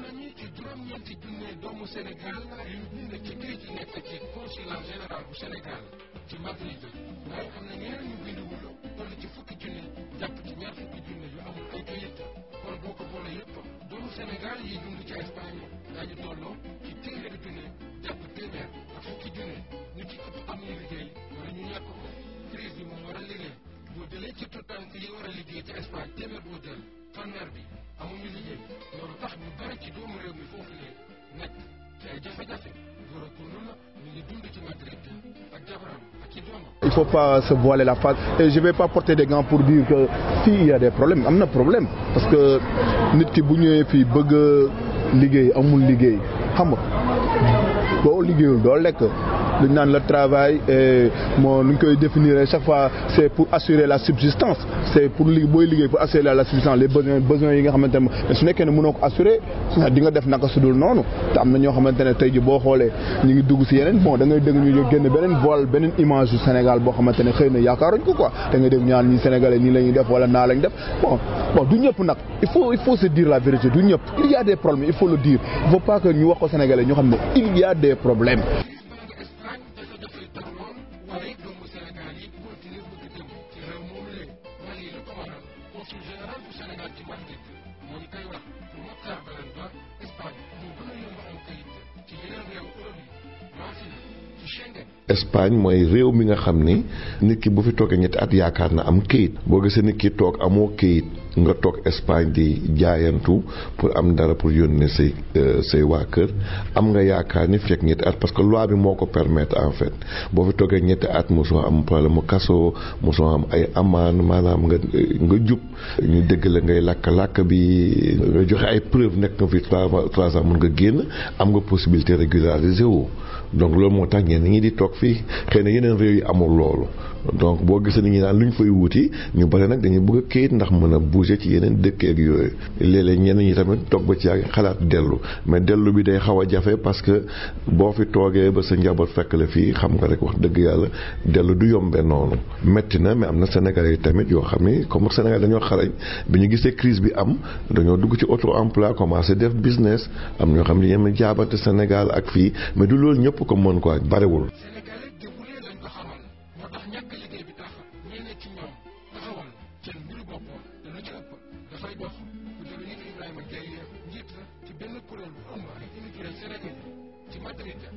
Il faut pas se voiler la face et je vais pas porter des gants pour dire que si il y a des problèmes am na problème parce que nit ki bu ñëwee fii bëgg a liggéey amul liggéey xam nga boo liggéeyul doo lekk dañ naan le travail moo nu ñu koy définir chaque fois c'est pour assurer la subsistance c'est pour li booy liggéey pour assurer la subsistance les besoins besoins yi nga xamante ne mais su nekkee ne mënoo ko assurer di nga def naka su dul noonu te am na ñoo xamante ne tey ji boo xoolee ñu ngi dugg si yeneen bon da ngay dégg ñu génn beneen voile beneen image du Sénégal boo xamante ne xëy na yaakaaruñ ko quoi da ngay dégg ñaan ñi Sénégalais nii la ñuy def wala naa lañ def bon bon du ñëpp nag il faut il faut se dire la vérité du ñëpp il y a des problèmes il faut le dire il faut pas que ñu wax ko Sénégalais ñoo xam ne il y a des problèmes. Espagne mooy réew mi nga xam ni nit ki bu fi toogee ñetti at yaakaar na am këyit boo gisee nit ki toog amoo këyit nga toog Espagne di jaayantu pour am dara pour yónnee say say waa kër am nga yaakaar ni fekk ñetti at parce que loi bi moo ko permettre en fait boo fi toogee ñetti at mosoo am problème mu kaso mosoo am ay amaan maanaam nga nga jub ñu dégg la ngay làkk-làkk bi nga joxe ay preuve nekk nga fi trois trois ans mun nga génn am nga possibilité régulariser wu donc loolu moo tax ñenn ñi di toog fii xëy na yeneen réew yi amul loolu donc boo gisee ni ñi naan lu ñu fay wuti ñu bare nag dañuy bëgg a kayit ndax mën a bouger ci yeneen dëkk ak yooyu léeg-léeg ñenn ñi tamit toog ba ci yàgg xalaat dellu mais dellu bi day xaw a jafe parce que boo fi toogee ba sa njaboot fekk la fii xam nga rek wax dëgg yàlla dellu du yombee noonu métti na mais am na Sénégalais yi tamit yoo xam ni comme Sénégal dañoo xarañ bi ñu gisee crise bi am dañoo dugg ci auto emploi commencé def business am ñoo xam ne ñoom jaabante Sénégal ak fii mais du loolu ñëpp ko mën quoi barewul.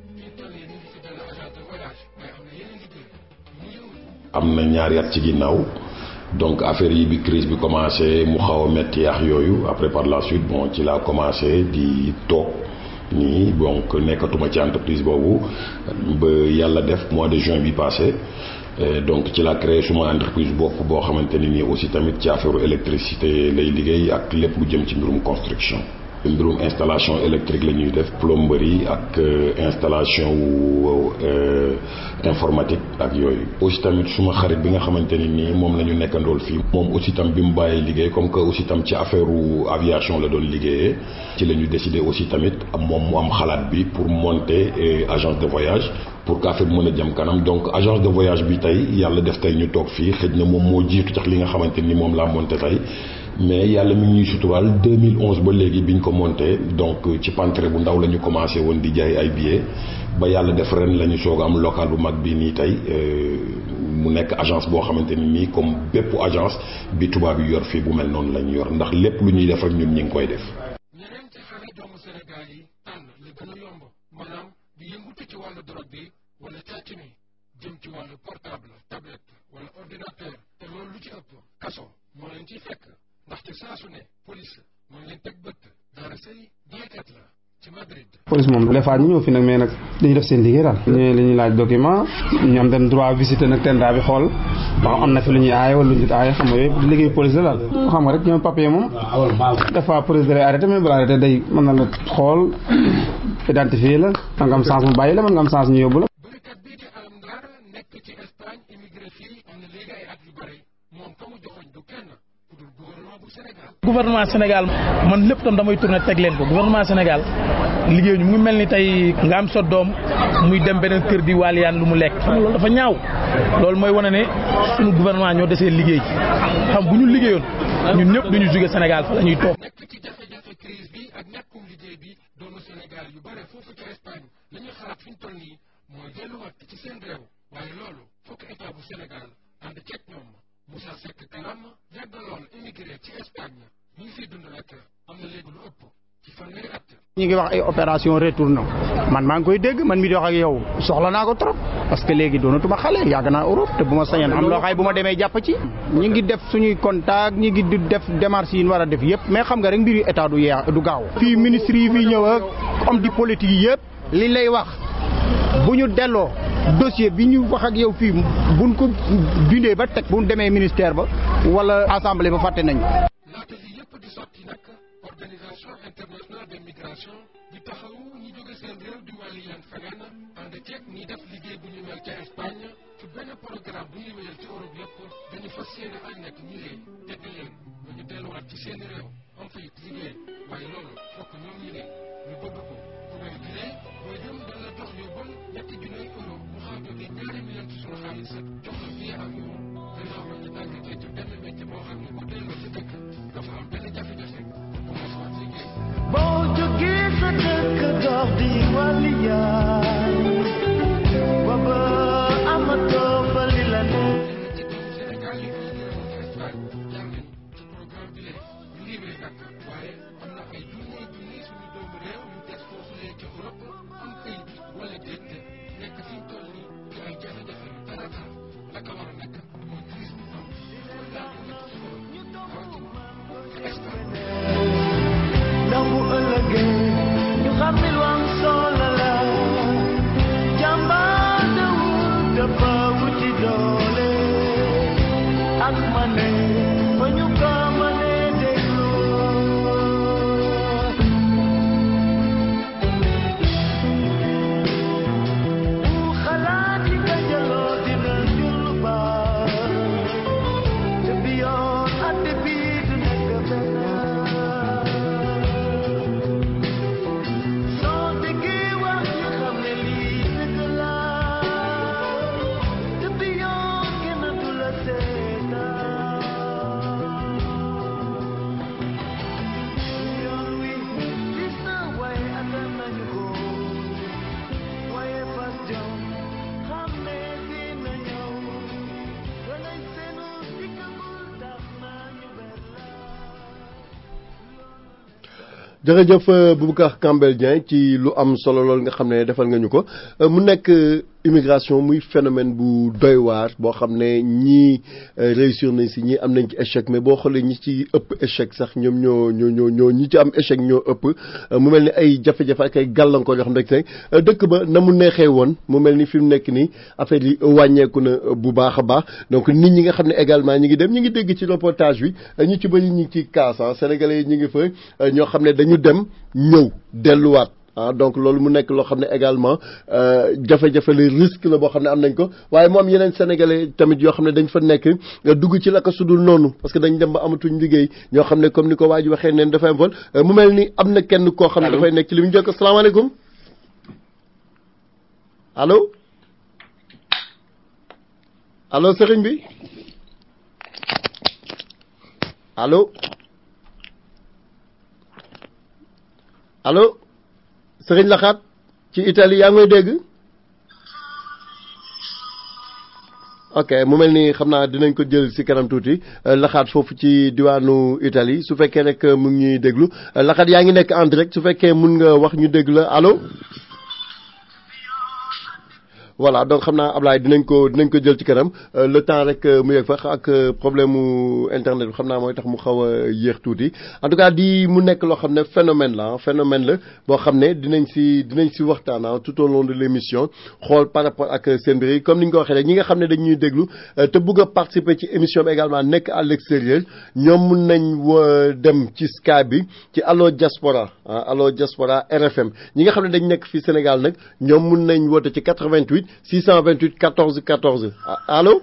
ñu toll nii ñu ngi ci benn agence de voyage mais am na yeneen liggéey mu yëngu. am na ñaari at ci ginnaaw donc affaire yi bi crise bi commencé mu xaw a metti ak yooyu après par la suite bon ci laa commencé di toog nii donc nekkatuma ci entreprise boobu ba yàlla def mois de juin bi passé donc ci laa créé suma entreprise bopp boo xamante ni nii aussi tamit ci affaire électricité lay liggéey ak lépp lu jëm ci mbirum construction. mbirum installation électrique la ñuy def plomberie ak installation wu informatique ak yooyu. aussi tamit suma xarit bi nga xamante ni nii moom la ñu nekkandool fii moom aussi tam bi mu bàyyi liggéey comme que aussi tam ci affaire aviation la doon liggéeyee ci la ñu décidé aussi tamit moom mu am xalaat bi pour monter agence de voyage pour que affaire bi mën a jëm kanam donc agence de voyage bi tey yàlla def tey ñu toog fii xëj na moom moo jiitu tax li nga xamante ni moom laa monté tey. mais yàlla mi ngi ñuy suturaal deux mille onze ba léegi biñ ko monté donc ci pantre bu ndaw la ñu commencé woon di jaay ay billets ba yàlla def ren la ñu soog a am local bu mag bii nii tey mu nekk agence boo xamante ni nii comme bépp agence bi tubaab yi yor fii bu mel noonu la ñu yor ndax lépp lu ñuy def rek ñun ñi ngi koy def. ñeneen ci xale doomu Sénégal yi tànn li gën a yomb maanaam di yëngutu ci wàllu drogue bi wala càcc mi jëm ci wàllu portable tablette wala ordinateur te loolu lu ci ëpp kaso moo leen ciy fekk. ndaxte saa su ne police moo leen teg bët daara sëy jeekat la ci Madrid. police moom des fois ñu ñëw fi nag mais nag dañuy def seen liggéey daal. ñooñu la ñuy laaj document ñu am den droit visiter nag tendaa bi xool ba xam am na fi lu ñuy aaye wala lu ñu aaye xam nga yooyu liggéey police la daal. xam nga rek ñoom papier moom. des fois police da lay arrêté mais bu la arrêté day mën na la xool identifier la mën nga am chance mu bàyyi la mën nga am chance ñu yóbbu la. bërikat bii di Alam Ndar nekk ci Espagne immigré fii am na léegi ay at yu bëri moom ka mu joxoñ du kenn. gouvernement Sénégal man lépp tam damay tourné teg leen ko gouvernement Sénégal liggéey ñu mu ngi mel ni tey nga am sa doom muy dem beneen kër di waaliyaan lu mu lekk xam nga loolu dafa ñaaw loolu mooy wane ne suñu gouvernement ñoo desee liggéey xam bu ñu liggéeyoon ñun ñëpp duñu jóge Sénégal fa la ñuy toog. nekk ci jafe-jafe crise bi ak ñàkkum liggéey bi doomu Sénégal yu bare foofu ci Espagne la ñuy xalaat fi ñu toll nii mooy delluwaat ci seen réew waaye loolu fokk état bu Sénégal ànd ceeg ñoom. Moussa Seck Kalam yàgg lool immigré ci Espagne ñu ngi fiy dund nag am na léegi lu ëpp ci fanweeri at. ñu ngi wax ay opération retourne man maa ngi koy dégg man mi di wax ak yow soxla naa ko trop parce que léegi doonatuma xale yàgg naa Europe te bu ma sañoon am loo xay bu ma demee jàpp ci. ñu ngi def suñuy contact ñu ngi def démarches yi ñu war a def yëpp mais xam nga rek mbiri état du yeex du gaaw. fii ministre yi fii ñëw ak homme di politique yi yëpp li lay wax bu ñu delloo. dossier bi ñu wax ak yow fii buñ ko bindee ba teg bu ñu demee ministère ba wala assemblée ba fàtte nañu. laata lii yëpp di sotti nag organisation internationale de migration di taxawu ñi jóge seen réew di wàlli yaan feneen ànd ceeg ñi def liggéey bu ñu mel ca Espagne ci benn programme bu ñuy wéyal ci Europe yëpp dañu fas yéene ànd nekk ñi leen teg leen ba ñu delluwaat ci seen réew am fa it liggéey waaye loolu fokk ñoom ñi ne ñu bëgg ko ku mel gi lee booy dem dana la jox yóbbal ñetti junni euro mu xaajoo di ñaari million ci sunu xaalis jox la billet avion gannaaw ba ñu tàggatee ci benn métier boo xam ne boo delloo ci dëkk dafa am benn jafe-jafe bu ma soit liggéey. boo jógee sa dëkk dox di waliyaan baba amatoo fa li la ne. ci doomu Sénégal yi fii di remote Espagne jaar nañ ci programme bi lee ñu ngi wéy nag waaye am na ay junni junni suñu doomu réew yu des foofu lee ci Europe am këyit wala déet nekk fi ñu toll nii ci ay jafe-jafe yu dara dara la ko war a nekk mooy crise bu am mooy laal bu nekk ci Europe rawatina ci Espagne. ndax bu ëllëgee ñu xam ne lu am solo la. jërëjëf Boubacar Kambel Dieng ci lu am solo loolu nga xam ne defal nga ñu ko mu nekk immigration muy phénomène bu doy waar boo xam ne ñii réussir nañ si ñii am nañ ci échec mais boo xoolee ñi ci ëpp échec sax ñoom ñoo ñoo ñoo ñoo ñi ci am échec ñoo ëpp mu mel ni ay jafe-jafe ak ay gàllankoor yoo xam ne rek dëkk ba na mu neexee woon mu mel ni fi mu nekk nii affaire yi wàññeeku na bu baax a baax donc nit ñi nga xam ne également ñi ngi dem ñi ngi dégg ci reportage bi ñu ci bëri ñi ngi ci kaas sénégalais yi ñi ngi fa ñoo xam ne dañu dem ñëw delluwaat. ah donc loolu mu nekk loo xam ne également jafe-jafe la risque la boo xam ne am nañ ko waaye mu am yeneen sénégalais tamit yoo xam ne dañ fa nekk dugg ci la ko sudul noonu parce que dañ dem ba amatuñ liggéey ñoo xam ne comme ni ko waa ji waxee neen dafay am vol mu mel ni am na kenn koo xam ne dafay nekk ci li mu jokk asalaamaaleykum allo allo sëriñ bi allo allo sëriñ Laxaat ci Italie yaa ngi may dégg ok mu mel ni xam naa dinañ ko jël si kanam tuuti Laxaat foofu ci diwaanu Italie su fekkee rek mu ngi ñuy déglu Laxaat yaa ngi nekk en direct su fekkee mun nga wax ñu dégg la allo voilà donc xam naa Ablaye dinañ ko dinañ ko jël ci kanam le temps rek mu yegg fa ak problème mu internet bi xam naa mooy tax mu xaw a yéex tuuti en tout cas di mu nekk loo xam ne phénomène la phénomène la boo xam ne dinañ si dinañ si waxtaan tout au long de l' émission xool par rapport ak seen mbir yi comme ni ñu ko waxee rek ñi nga xam ne dañuy déglu te bëgg a participer ci émission bi également nekk à l' extérieur ñoom mun nañ dem ci Skype bi ci Allo Diaspora ah Allo Diaspora R F M ñi nga xam ne dañ nekk fii Sénégal nag ñoom mun nañ woote ci quatre-vingt-huit six cent vingt-huit quatorze quatorze allo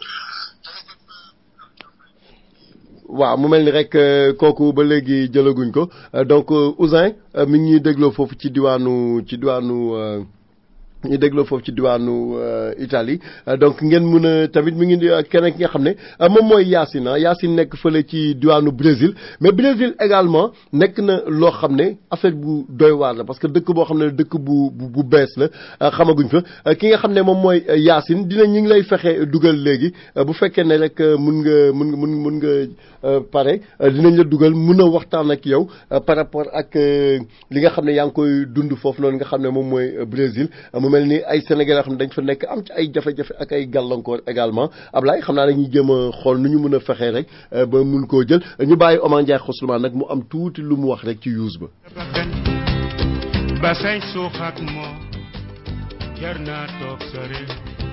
waaw mu mel ni rek kooku ba léegi jëlaguñ ko donc Ousin mi ngi ñuy dégloo foofu ci diwaanu ci diwaanu ñu dégloo foofu ci diwaanu Italie donc ngeen mun a tamit mi ngi keneen ki nga xam ne moom mooy Yacine ah Yacine nekk fële ci diwaanu Brésil mais Brésil également nekk na loo xam ne affaire bu doy waar la parce que dëkk boo xam ne dëkk bu bu bees la xamaguñ fa ki nga xam ne moom mooy Yacine dina ñu ngi lay fexe dugal léegi bu fekkee ne rek mun nga mun nga mun mun nga pare dinañ la dugal mun a waxtaan ak yow par rapport ak li nga xam ne yaa ngi koy dund foofu noonu nga xam ne moom mooy Brésil. mu mel ni ay Sénégalais xam ne dañ fa nekk am ci ay jafe-jafe ak ay gàllankoor également Ablaye xam naa dañuy jëm a xool nu ñu mën a fexee rek ba mun koo jël ñu bàyyi Omar Ndiaye Xoslumaan nag mu am tuuti lu mu wax rek ci use ba. ba say suux ak moo jar naa toog sa réew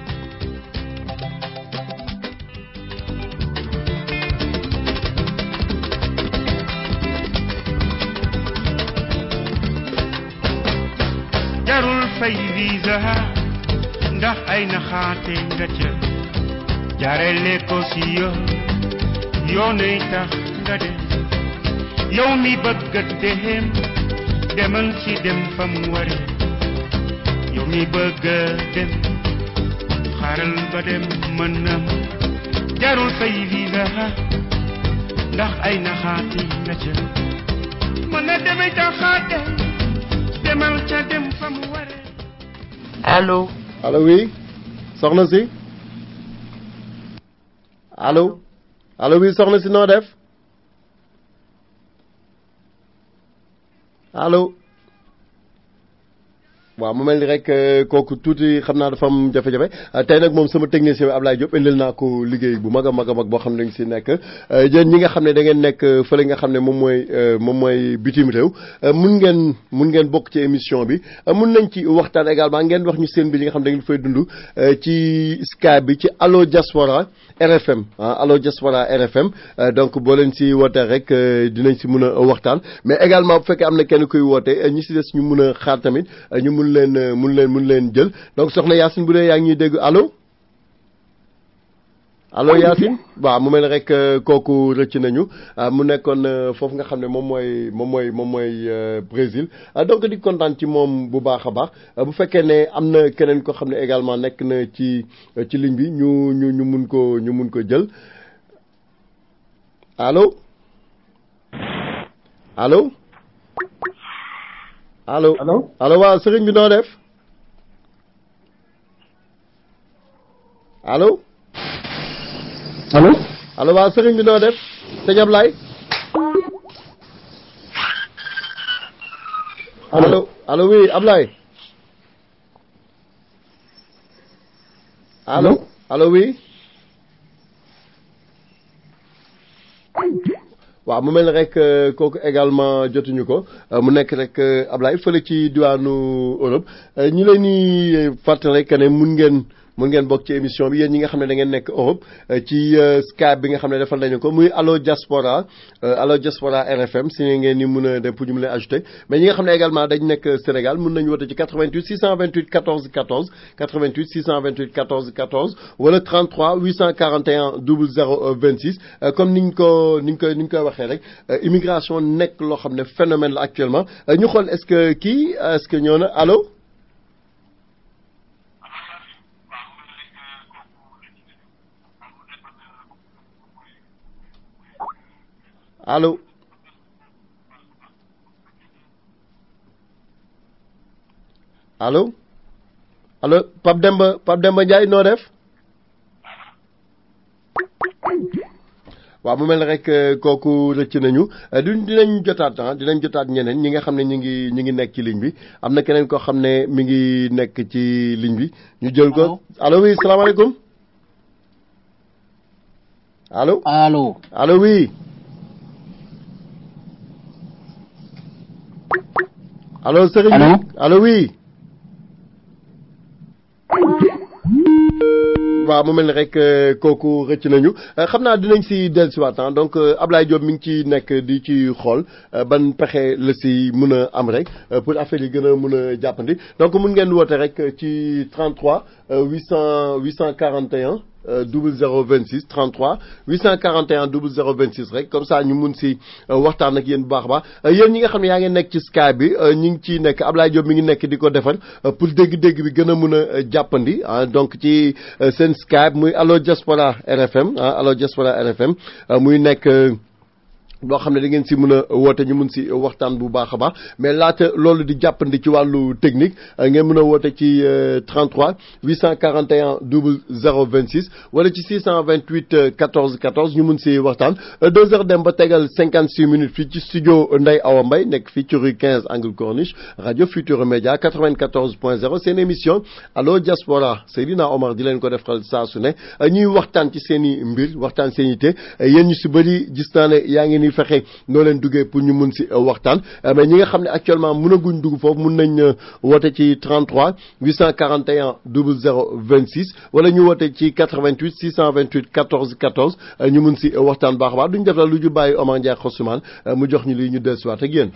jarul fay visa ndax ay naxaate nga ca jaarale ko si yoon yoonay tax nga dem yow mi bëgg a dem demal ci dem fa mu ware yow mi bëgg a dem xaaral ba dem mën na jarul fay visa ndax ay naxaate nga ca mën na demee taxaate demal ca dem fa mu ware allo allo oui soxna si allo allo oui soxna si noo def allo waaw mu mel ni rek kooku tuuti xam naa dafa am jafe-jafe tey nag moom sama technicien bi Ablaye Diop indil naa ko liggéey bu mag a mag a mag boo xam ne dañ si nekk yéen ñi nga xam ne da ngeen nekk fële nga xam ne moom mooy moom mooy bitim réew mun ngeen mun ngeen bokk ci émission bi mun nañ ci waxtaan également ngeen wax ñu seen bi li nga xam ne da ngeen fay dund ci Skype bi ci Allo Diaspora R F M ah Allo Diaspora R F M donc boo leen si wootee rek dinañ si mun a waxtaan mais également bu fekkee am na kenn kuy woote ñi si des ñu mun a xaar tamit ñu mun leen mun leen mun leen jël donc soxna Yacine bu dee yaa ngi ñuy dégg allo allo Yacine waaw mu mel ne rek kooku rëcc nañu mu nekkoon foofu nga xam ne moom mooy moom mooy moom mooy Brésil donc di kontaan ci moom bu baax a baax bu fekkee ne am na keneen ko xam ne également nekk na ci ci ligne bi ñu ñu ñu mun ko ñu mun ko jël allo allo allo allo allo waaw sëriñ bi noo def allo allo allo waaw sëriñ bi noo def sëñ Ablaye allo allo oui Ablaye allo allo oui waaw mu mel ne rek kooku également jotuñu ko mu nekk rek Ablaye fële ci diwaanu Europe ñu leen di fàttali rek ne mun ngeen mun ngeen bokk ci émission bi yéen ñi nga xam ne da ngeen nekk Europe ci Skype bi nga xam ne defal nañu ko muy Allo Diaspora Allo Diaspora R F M si ngeen ni mun a dem pour ñu mun leen ajouter mais ñi nga xam ne également dañ nekk Sénégal mun nañu woote ci quatre-vingt-huit six cent vingt-huit quatorze quatorze quatre-vingt-huit six cent vingt-huit quatorze quatorze wala trente-trois huit cent quarante et un zéro zéro vingt-six comme niñ ko niñ koy niñ koy waxee rek immigration nekk loo xam ne phénomène la actuellement ñu xool est-ce que kii est-ce que ñëw na allo. allo allo allo Pape Demba Pape Demba Ndiaye noo def waaw mu mel ne rek kooku rëcc nañu du dinañ jotaat ah dinañ jotaat ñeneen ñi nga xam ne ñu ngi ñu ngi nekk ci ligne bi am na keneen koo xam ne mi ngi nekk ci ligne bi ñu jël ko allo oui salaamaaleykum allo allo allo oui allo Serigne allo allo oui waaw mu mel ni rek kooku rëcc nañu xam naa dinañ si dellusiwaat ah donc Ablaye Diop mi ngi ci nekk di ci xool ban pexe la si mën a am rek pour affaire yi gën a mën a jàppandi donc mun ngeen woote rek ci trente-trois huit cent huit cent quarante et un zéro zéro vingt-six trente-trois huit cent quarante et un zéro zéro vingt-six rek comme ça ñu mun si waxtaan ak yéen bu baax a baax yéen ñi nga xam ne yaa ngi nekk ci Skype bi ñu ngi ciy nekk Ablaye Diop mi ngi nekk di ko defar pour dégg-dégg bi gën a mën a jàppandi ah donc ci seen Skype muy Allo Diaspora R F M ah Allo Diaspora R F M muy nekk. loo xam ne da ngeen si mën a woote ñu mun si waxtaan bu baax a baax mais laata loolu di jàppandi ci wàllu technique ngeen mën a woote ci trente-trois huit cent quarante et un zéro zéro vingt-six wala ci six cent vingt-huit quatorze quatorze ñu mun si waxtaan deux heures dem ba tegal cinquante-six minutes fii ci studio Ndeye Awa Mbaye nekk fii ci rue quinze angle Corniche rajo Futurs Médias quatre-vingt-quatorze point zéro seen émission Allo Diaspora Seydina Omar di leen ko defal saa su ne ñuy waxtaan ci seen i mbir waxtaan seen i te yéen ñu si bëri gis naa ne yaa ngi ni fexe noo leen duggee pour ñu mun si waxtaan mais ñi nga xam ne actuellement mënaguñ dugg foofu mun nañ woote ci trente-trois huit cent quarante et un zéro zéro vingt-six wala ñu woote ci quatre-vingt-huit six cent vingt-huit quatorze quatorze ñu mun si waxtaan baax a baax duñ def la lu ju bàyyi Omar Ndiaye Xosumane mu jox ñu lii ñu dellusiwaat ak yéen.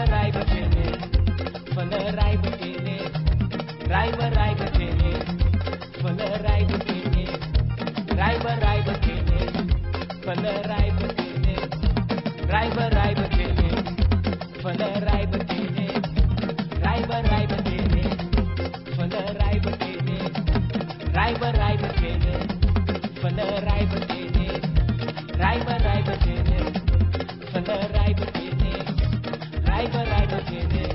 raiba tene fala raiba tene raiba raiba tene fala raiba tene raiba raiba tene fala raiba tene raiba raiba tene fala raiba tene raiba raiba tene fala raiba tene raiba raiba tene fala raiba tene raiba raiba tene fala raiba tene raiba raiba tene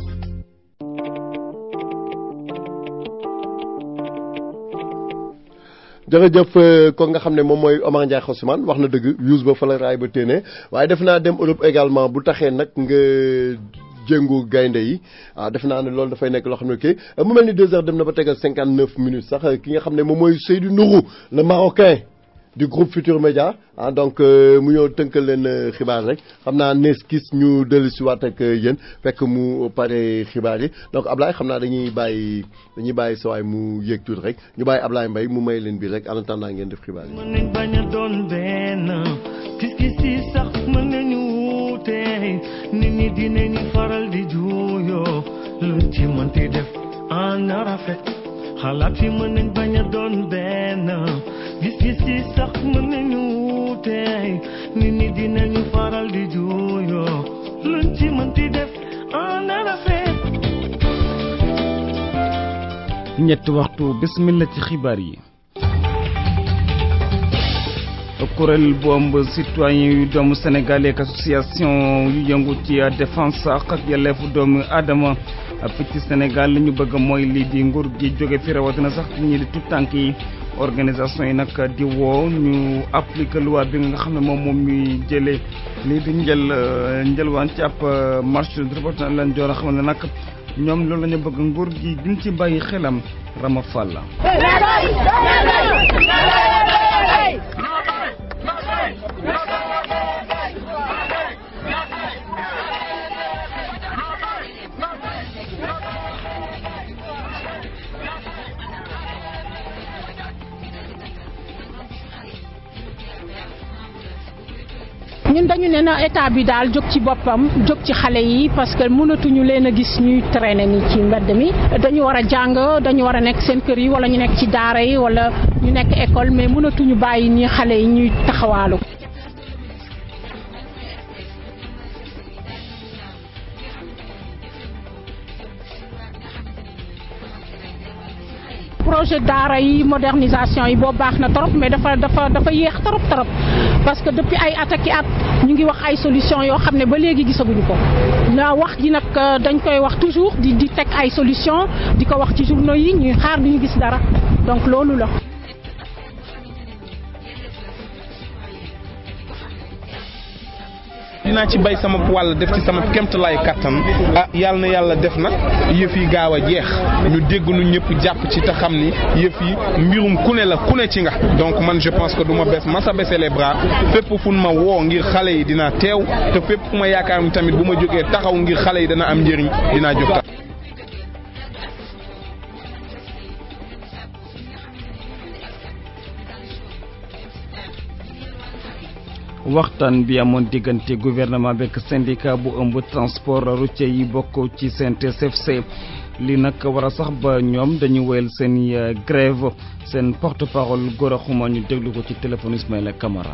jërëjëf ko nga xam ne moom mooy Omar Ndiaye Xosman wax na dëgg use ba fa la raay ba téene waaye def naa dem Europe également bu taxee nag nga jéngu gaynde yi ah def naa ne loolu dafay nekk loo xam ne kii mu mel ni deux heures dem na ba tegal cinquante neuf minutes sax ki nga xam ne moom mooy Seydou Nourou le Marocain du groupe Futur Média ah donc mu ñëw tënkal leen xibaar rek xam naa nees kis ñu dellu si waat ak yéen fekk mu pare xibaar yi donc Ablaye xam naa dañuy bàyyi dañuy bàyyi sa waay mu yéeg tuuti rek ñu bàyyi Ablaye Mbaye mu may leen bi rek en attendant ngeen def xibaar yi. mën nañ bañ a doon benn gis-gis yi sax mën nañu wuute nit ñi dinañu faral di juuyoo luñ ci mënti def en rafet xalaat yi mën nañ bañ a doon benn gis-gis yi sax mën nañu wuute nit ñi dinañu faral di juuyoo luñ ci mënti def en rafet. ñetti waxtu bismillah ci xibaar yi. kuréel bu ëmb citoyen yu doomu Sénégal ak association yu yëngu ci défense ak yelleefu doomu aadama fii ci Sénégal li ñu bëgg mooy lii di nguur gi jóge fi rawatina sax ñi di tout tànk yi organisation yi nag di woo ñu appliquer loi bi nga xam ne moom moom muy jëlee lii di njël njëlwaan ci ab marche de reportage leen joor a xam ne nag ñoom loolu la ñu bëgg nguur gi gën ci bàyyi xelam Rama Fall la ñun dañu ne na état bi daal jóg ci boppam jóg ci xale yi parce que mënatuñu leen a gis ñuy traîner ni ci mbedd mi dañu war a jàng dañu war a nekk seen kër yi wala ñu nekk ci daara yi wala ñu nekk école mais mënatuñu bàyyi ni xale yi ñuy taxawaalu. projet daara yi modernisation yi boo baax na trop mais dafa dafa dafa yéex trop trop parce que depuis ay at ak at ñu ngi wax ay solution yoo xam ne ba léegi gisaguñu ko na wax ji nag dañ koy wax toujours di di teg ay solution di ko wax ci journaux yi ñuy xaar duñu gis dara donc loolu la. dinaa ci bay sama wàll def ci sama kemtalaay kattan ah yàlla na yàlla def nag yëf yi gaaw a jeex ñu dégg nu ñëpp jàpp ci te xam ni yëf yi mbirum ku ne la ku ne ci nga donc man je pense que du ma bes ma sa baisser les bras fépp fu ma woo ngir xale yi dinaa teew te fépp fu ma yaakaar ni tamit bu ma jógee taxaw ngir xale yi dana am njëriñ dinaa jóg tax waxtaan bi amoon diggante gouvernement beeg syndicat bu ëmb transport routier yi bokk ci C N T S F C li nag war a sax ba ñoom dañu wéyal seen grève seen porte parole Gora Xuma ñu déglu ko ci téléphone Ismaïla Camara.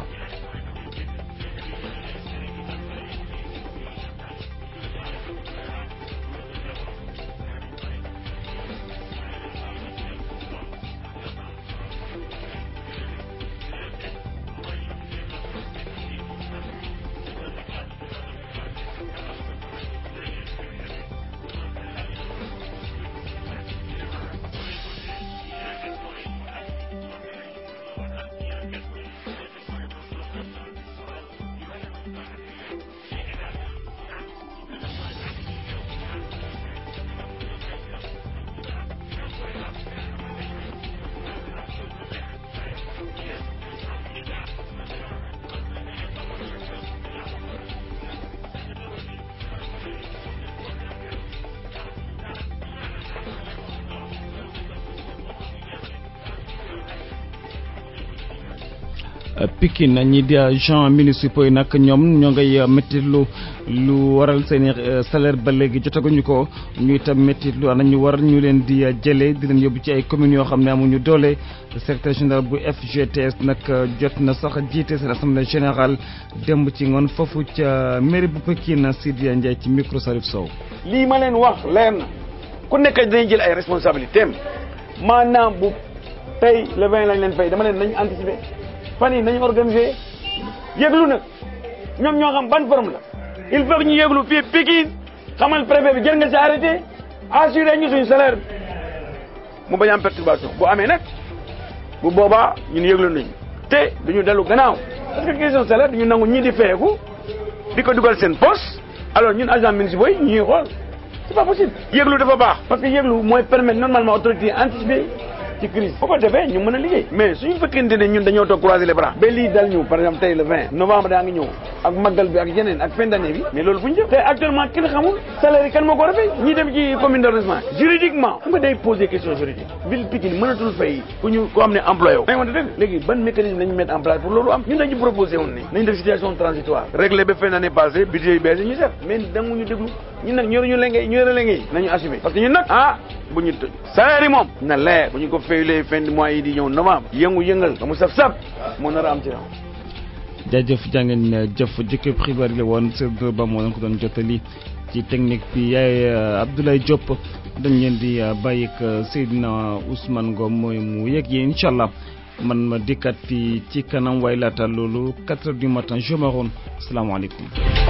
Pikine ñi di agents municipaux yi nag ñoom ñoo ngay méttilu lu waral seen salaire ba léegi jotaguñu ko ñu itam métti lu ana ñu waral ñu leen di jëlee di leen yóbbu ci ay communes yoo xam ne amuñu doole secrétaire général bu F G T S nag jot na sax jiite seen assemblée générale démb ci ngoon foofu ca mairie bu Pikine Sidia Ndiaye ci micro Salif Sow. lii ma leen wax leer na ku nekk dinañ jël ay responsabilités am maanaam bu tey le vingt lañ leen fay dama leen nañu anticiper fan yi nañu organiser yëglu nag ñoom ñoo xam ban forme la il faut que ñu yëglu fii Pikine xamal préfet bi jël nga sa arrêté assuré ñu suñu salaire mu bañ am perturbation bu amee nag bu boobaa ñun yëglu nañu te duñu dellu gannaaw parce que question salaire duñu nangu ñii di feeku di ko dugal seen poste alors ñun agents municipaux yi ñuy xool c'est pas possible yëglu dafa baax parce que yëglu mooy permettre normalement autorité anticiper ci crise bu ko defee ñu mën a liggéey mais suñu fekkente ne ñun dañoo toog croiser les bras ba lii dal ñu par exemple tey le vingt novembre daa ngi ñëw ak màggal bi ak yeneen ak fin d'année bi mais loolu fu ñu jëm te actuellement kenn xamul salaire yi kan moo ko war a fay ñi dem ci commune d'arrondissement juridiquement xam nga day poser question juridique ville Pikine mënatul fay ku ñu ko am ne employé dañ wante dëgg léegi ban mécanisme lañu mettre en place pour loolu am ñun dañu proposé woon ni nañ def situation transitoire réglé ba fin d'année passée budget yi bees yi ñu seet mais dangu ñu déglu ñun nag ñoru ñu lengee ñoru lengee nañu assumer parce que ñun nag ah bu ñu tëj salaire yi moom na leer bu ñu ko fayulee fin de mois yi di ñëw novembre yëngu yëngal ba mu saf saf moo nar a am ci raw jaajëf jàngeen jëf jëkkëb xibaar yi la woon Seydou Ba moo leen ko doon jottali ci technique bi yaay Abdoulaye Diop dañ leen di bàyyi ak Seydina Ousmane Ngom mooy mu yegg yi incha allah man ma dikkat fi ci kanam waaye laata loolu quatre heures du matin je me rends asalaamaaleykum.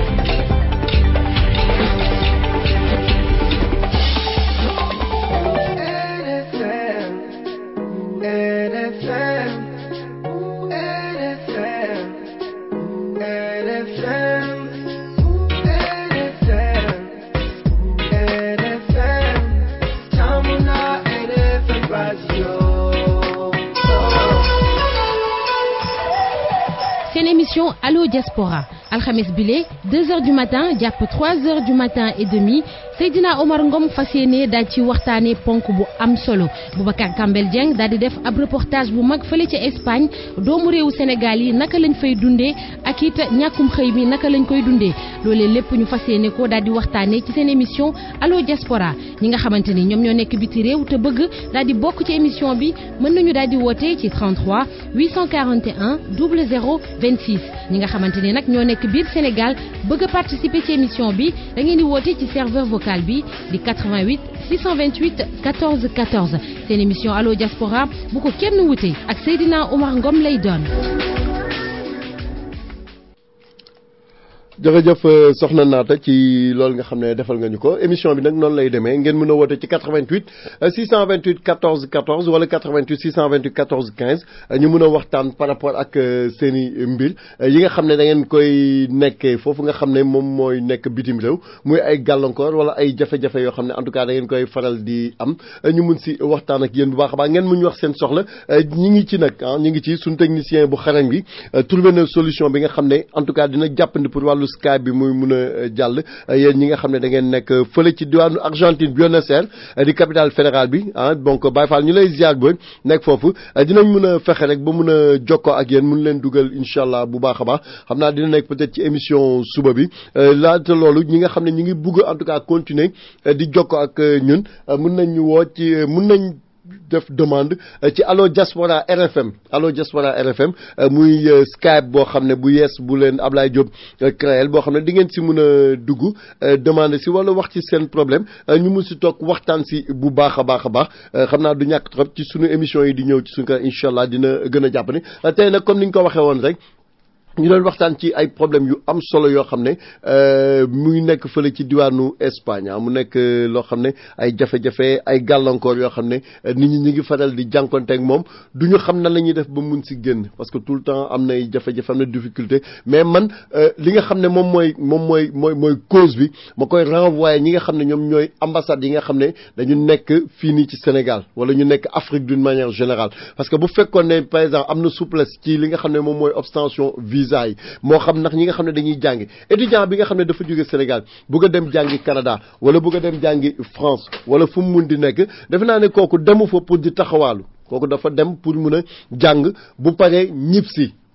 Émission Allo Diaspora alxames bile deux heures du matin jàpp trois heures du matin et demi Seydina Omar Ngom fas yéene daal ci waxtaanee ponk bu am solo Boubacar Kambel Dieng daal di def ab reportage bu mag fële ca Espagne doomu réewu Sénégal yi naka lañ fay dundee ak it ñàkkum xëy mi naka lañ koy dundee loolee lépp ñu fas yéene ko daal di waxtaanee ci seen émission Allo Diaspora ñi nga xamante ni ñoom ñoo nekk biti réew te bëgg daal di bokk ci émission bi mën nañu daal di woote ci trente-trois huit cent quarante et un zéro zéro vingt-six ñi nga xamante ni nag ñoo nekk biir Sénégal bëgg a participer ci émission bi da ngeen di woote ci serveur vocal bi di quatre-vingt-huit six cent vingt-huit quatorze quatorze seen émission Allo Diaspora bu ko kenn wute ak Seydina Omar Ngom lay doon. jërëjëf soxna Naata ci loolu nga xam ne defal nga ñu ko émission bi nag noonu lay demee ngeen mën a woote ci quatre-vingt-huit six cent vingt-huit quatorze quatorze wala quatre-vingt-huit six cent vingt-huit quatorze quinze ñu mën a waxtaan par rapport ak seen i mbir yi nga xam ne da ngeen koy nekkee foofu nga xam ne moom mooy nekk bitim réew muy ay gàllankoor wala ay jafe-jafe yoo xam ne en tout cas da ngeen koy faral di am ñu mun si waxtaan ak yéen bu baax a baax ngeen mun ñu wax seen soxla ñi ngi ci nag ah ñi ngi ci suñu technicien bu xarañ bi trouvé na solution bi nga xam ne en tout cas dina jàppandi pour wàllu Skype bi muy mun a jàll yéen ñi nga xam ne da ngeen nekk fële ci diwaanu Argentine Buenos Aires di capitale fédérale bi ah donc Baye Fall ñu lay ziar ba nekk foofu dinañ mun a fexe rek ba mun a jokkoo ak yéen mun leen dugal incha allah bu baax a baax xam naa dina nekk peut-être ci émission suba bi laata loolu ñi nga xam ne ñi ngi bugg en tout cas continuer di jokkoo ak ñun mun nañ ñu woo ci mun nañ def demande ci Allo Diaspora R F M Allo Diaspora R F M muy Skype boo xam ne bu yees bu leen Ablaye Diop créel boo xam ne di ngeen si mën a dugg demande si wala wax ci seen problème ñu mun si toog waxtaan si bu baax a baax a baax xam naa du ñàkk trop ci sunu émission yi di ñëw ci suñu kër incha allah dina gën a jàpp ni tey nag comme ni ñu ko waxee woon rek ñu doon waxtaan ci ay problème yu am solo yoo xam ne muy nekk fële ci diwaanu Espagne mu nekk loo xam ne ay jafe-jafe ay gàllankoor yoo xam ne nit ñi ñu ngi faral di jànkonteeg moom du ñu xam nan la ñuy def ba mun si génn parce que tout le temps am na ay jafe-jafe am na difficulté mais man li nga xam ne moom mooy moom mooy mooy mooy cause bi ma koy renvoyer ñi nga xam ne ñoom ñooy ambassades yi nga xam ne dañu nekk fii nii ci Sénégal wala ñu nekk Afrique d'une manière générale parce que bu fekkoon ne par exemple am na souplesse ci li nga xam ne moom mooy obtention visa moo xam ndax ñi nga xam ne dañuy jàngi étudiant bi nga xam ne dafa jóge Sénégal bëgg a dem jàngi Canada wala bëgg a dem jàngi France wala fu mu mun di nekk defe naa ne kooku demu fa pour di taxawaalu kooku dafa dem pour mun a jàng bu paree ñib si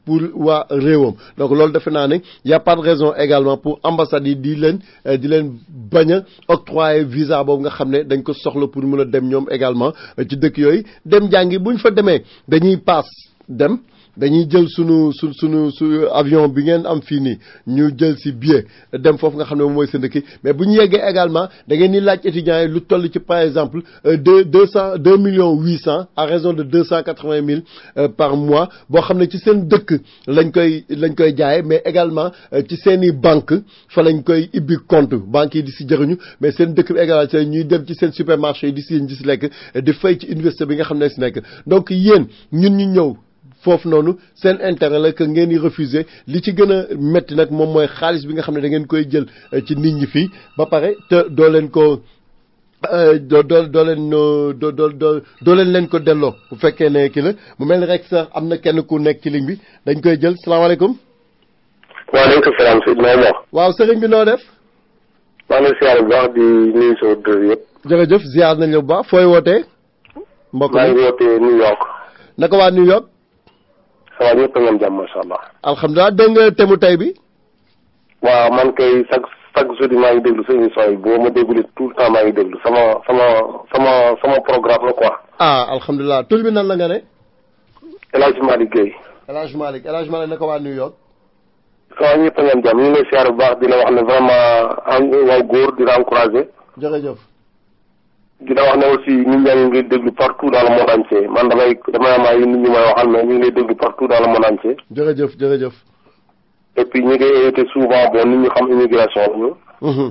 pour waa réewam donc loolu defe naa ne y a pas de raison également pour ambassades yi di leen di leen bañ a octroyer visa boobu nga xam ne dañ ko soxla pour mën a dem ñoom également ci dëkk yooyu dem jàngi bu ñu fa demee dañuy paas dem dañuy jël sunu su sunu su avion bi ngeen am fii nii ñu jël si billet dem foofu nga xam ne moom mooy seen dëkk mais bu ñu yeggee également da ngeen di laaj étudiants yi lu toll ci par exemple deux deux cent deux millions huit cent à raison de deux cent quatre-vingt mille par mois boo xam ne ci seen dëkk lañ koy lañ koy jaayee mais également ci seen i banque fa lañ koy ibbi compte banques yi di si jëriñu mais seen dëkk bi également ci ñuy dem ci seen supermarché yi di si di si lekk di fay ci université bi nga xam ne si nekk donc yéen ñun ñu ñëw. foofu noonu seen intérêt la que ngeen di refuser li ci gën a métti nag moom mooy xaalis bi nga xam ne da ngeen koy jël ci nit ñi fii ba pare te doo leen ko doo doo doo leen doo doo doo doo leen leen ko delloo bu fekkee ne kii la mu mel ni rek sax am na kenn ku nekk ci ligne bi dañ koy jël salaamaaleykum. waaleykum salaam Seydina Omar. waaw sëriñ bi noo def. maa ngi lay ziar bu baax di nuyu sa auditeurs yëpp. jërëjëf ziar nañ la bu baax fooy wootee. mbokk mi maa ngi wootee New York. naka waa New York. waaw ñëpp a ngeen jàmm macha allah. alhamdulilah dégg nga temu tey bi. waaw man kay chaque chaque jeudi maa ngi déglu sa émission yi boo ma déglu tout le temps maa ngi déglu sama sama sama sama programme la quoi. ah alhamdulilah tur bi nan la nga ne. El Hadj Malick Guèye. El Hadj Malick El Hadj Malick naka waa New York. waaw ñëpp a ngeen jàmm ñu ngi lay siyaar bu baax di la wax ne vraiment waaw góor di la encouragé. jërëjëf. dina wax ne aussi nit ñaa ngi ngay déglu partout dans le monde entier man damay damay am ay nit ñi may waxal mais ñu ngi lay déglu partout dans le monde entier. jërëjëf jërëjëf. et puis ñu ngi invité souvent bon nit ñi xam immigration lañu.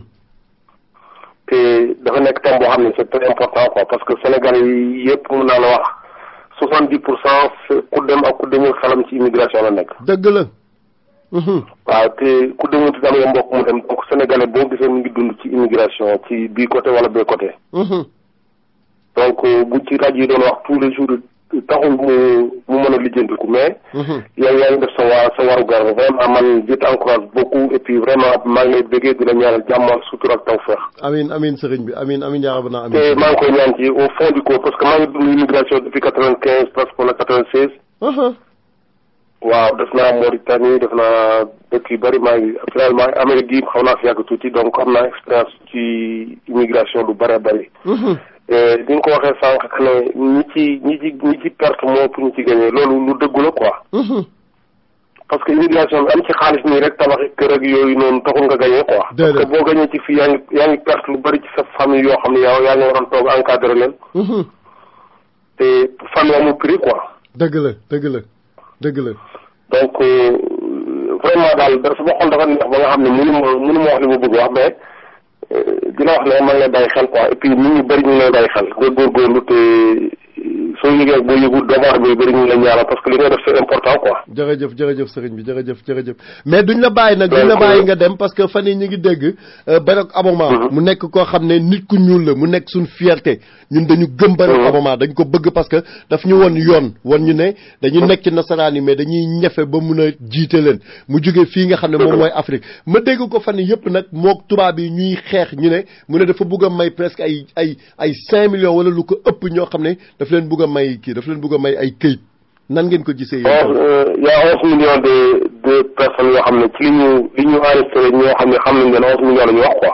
te dafa nekk thème boo xam ne c'est très important quoi parce que Sénégal yi yëpp mun naa la wax soixante dix pour cent ku dem ak ku demul xelam ci immigration la nekk. dëgg la. waaw te ku demul ci am mbokk mu dem donc Sénégalais boo gisee mu ngi dund ci immigration ci bii côté wala bee côté. donc bu ci rajo yi doon wax tous les jours taxul mu mu mën a lijjantiku mais. yow yaa ngi def sa waa sa warugar vraiment man je t'encourage beaucoup et puis vraiment maa ngi lay bëggee di la ñaanal jàmm ak sutura ak tawfeex. amiin amiin sëriñ bi amiin amiin yaa rabbana amiin. te maa ngi koy ñaan ci au fond du corps parce que maa ngi dund immigration depuis quatre-vingt-quinze presque wala quatre-vingt-seize. waaw def naa Mauritanie def naa dëkk yu bëri maa ngi finalement Amérique gi xaw naa fi yàgg tuuti donc am naa expérience ci immigration lu bëree bëri. di nga ko waxee sànq que ne ñi ci ñi ci ñi ci perte moo pour ñu ci gagné loolu lu dëggu la quoi. parce que immigration bi am ci xaalis nii rek tabaxi kër ak yooyu noonu taxul nga gagné quoi. parce que boo gagné ci fii yaa ngi yaa ngi perte lu bëri ci sa famille yoo xam ne yow yaa ngi waroon toog encadré leen. te famille amul prix quoi. dëgg la dëgg la dëgg la. donc vraiment daal sama xol dafa neex ba nga xam ne mënu ma mënu ma wax li ma bëgg wax mais dina wax ne man lay bàyyi xel quoi et puis nit ñu bëri ñu ngi lay bàyyi xel nga góorgóorlu te soo yëgee ak boo yëgul doomu aadama yi bëri ñu ngi lay ñaanal parce que li ngay def c'est important quoi. jërëjëf jërëjëf sëriñ bi jërëjëf jërëjëf mais duñ la bàyyi nag duñ la bàyyi nga dem parce que fan yii ñu ngi dégg Barack Obama mu nekk koo xam ne nit ku ñuul la mu nekk suñ fierté ñun dañu gëm Barack Obama dañ ko bëgg parce que daf ñu won yoon won ñu ne dañu nekk ci nasaraan yi mais dañuy ñefe ba mun a jiite leen mu jóge fii nga xam ne moom mooy Afrique ma dégg ko fan yii yëpp nag mook tubaab yi ñuy xeex ñu ne mu ne dafa bugg a may presque ay ay ay cinq millions wala lu ko ëpp ñoo xam ne daf leen bugg a may kii daf leen bugg a may ay këyit nan ngeen ko gisee. y a onze millions de de personnes yoo xam ne ci li ñu li ñu enregistré ñoo xam ne xam nañ ne onze millions la ñu wax quoi.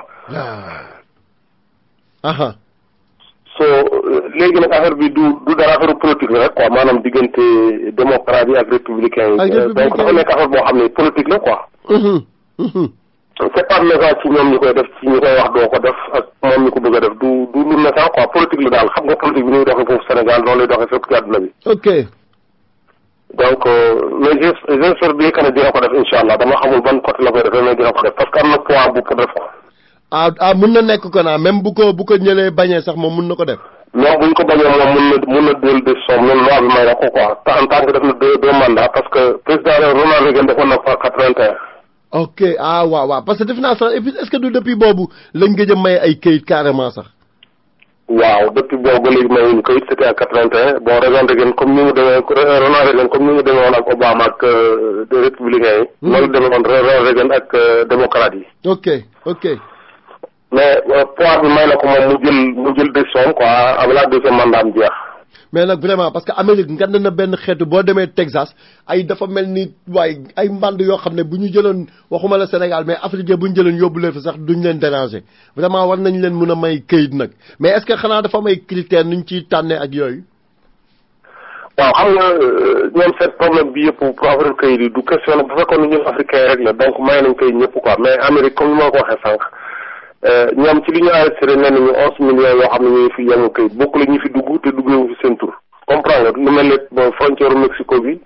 aha so léegi nag affaire bi du du dara affaire politique la rek quoi maanaam diggante démocrate yi ak républicain yi. donc dafa nekk affaire boo xam ne politique la quoi. c'est pas méchant ci ñoom ñu koy def ci ñu koy wax doo ko def ak moom ñu ko bëgg a def du du lu méchant quoi politique la daal xam nga politique bi ñuy doxee foofu Sénégal noonu lay doxee fépp ci àdduna bi. ok. donc mais je j'espère bien que ne dina ko def incha allah dama xamul ban côté la koy defee mais dina ko def parce que am na poids bu ko def ko. ah ah mun na nekk ko naa même bu ko bu ko ñëlee bañee sax moom mun na ko def. non buñ ko bañee moom mun na mun na jël décision loolu loi bi may wax ko quoi en tant que def na deux deux mandats parce que président Ronald Reagan defoon na fa quatre-vingt-un. ok ah waaw waaw parce que def naa sax et puis est-ce que du depuis boobu lañ gëj a may ay këyit carrément sax. waaw depuis boobu ba léegi mayuñu këyit c'était à quatre-vingt-un bon Ronald Reagan comme ni mu demee Ronald Reagan comme ni mu demee woon ak Obama ak des républicains yi. loolu demee woon Ronald Reagan ak démocrate yi. ok ok. mais poids bi may na ko moom mu jël mu jël décision quoi avec la deuxième mandat am jeex. mais nag vraiment parce que Amérique ngand na benn xeetu boo demee Texas ay dafa mel ni waaye ay mband yoo xam ne bu ñu jëloon waxuma la Sénégal mais Afrique bu ñu jëloon yóbbu leen fa sax duñ leen déranger vraiment war nañ leen mën a may këyit nag mais est-ce que xanaa dafa may critère nuñ ciy tànnee ak yooyu. waaw xam nga ñoom seen problème bi yëpp pour avoir këyit yi du question bu fekkoon ne ñun africain rek la donc may nañ këyit ñëpp quoi mais Amérique comme ni ma ko waxee sànq ñoom ci li ñu enregistré nee nañu onze millions yoo xam ne ñu fi yemul këyit bokk la ñu fi dugg te duggewu fi seen tur comprendre nga lu mel ne bon frontière Mexico bi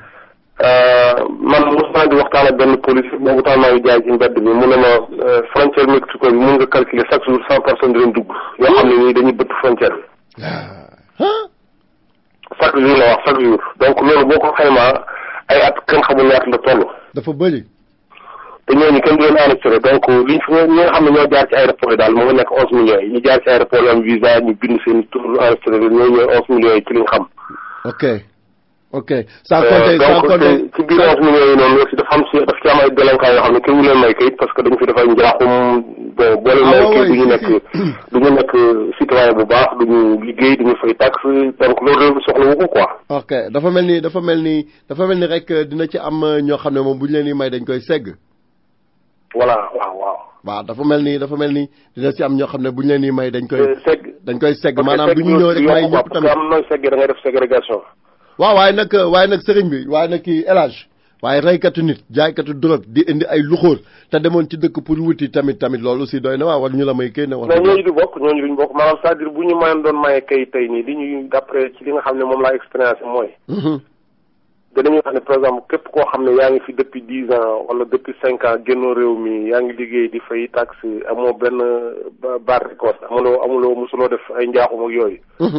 man mos naa di waxtaan ak benn policier boobu tax maa ngi jaay ci mbedd bi mu ne ma frontière Mexico bi mun nga calculer chaque jour cent personnes dinañ dugg yoo xam ne nii dañuy bëtt frontière bi chaque jour la wax chaque jour donc loolu boo ko xaymaa ay at kenn xamul ñaata la toll. dafa bëri. te ñooñu kenn du leen enregistré donc liñ fi ñi nga xam ne ñoo jaar ci aéroport yi daal moo ngi nekk onze millions yi ñu jaar ci aéroport yi am visa ñu bind seen tur enregistré ñoo ñooy onze millions yi ci liñ xam. ok ok sans compter sans compter donc ci biir onze millions yi noonu aussi dafa am si daf ci am ay délinquants yoo xam ne kenn wu leen may kayit parce que dañu fi dafay njaaxum bon boo leen may kayit du ñu nekk du ñu nekk citoyen bu baax du ñu liggéey du ñu fay taxe donc loolu soxla wu ko quoi. ok dafa mel ni dafa mel ni dafa mel ni rek dina ci am ñoo xam ne moom bu ñu leen di may dañ koy segg. voilà waaw waaw. waaw dafa mel ni dafa mel ni dina ci am ñoo xam ne bu ñu leen di may dañ koy. segg dañ koy segg maanaam du ñu ñëw rek may ñëpp tamit am nooy segg da ngay def ségrégation. waaw waaye nag waaye nag sëriñ bi waaye nag kii El Hadj waaye reykatu nit jaaykatu drogue di indi ay luxóor te demoon ci dëkk pour wuti tamit tamit loolu aussi doy na waaw war ñu la may kay ne wax. non ñooñu du bokk ñooñu duñ bokk maanaam c'est-à-dire bu ñu mayoon doon maye kay tey nii li ñuy d'après ci li nga xam ne moom laa expérience mooy. danañu wax ne par exemple képp koo xam ne yaa ngi fi depuis dix ans wala depuis cinq ans génnoo réew mi yaa ngi liggéey di fay taxe amoo benn barre de coste amuloo amuloo mosuloo def ay njaaxum ak yooyu.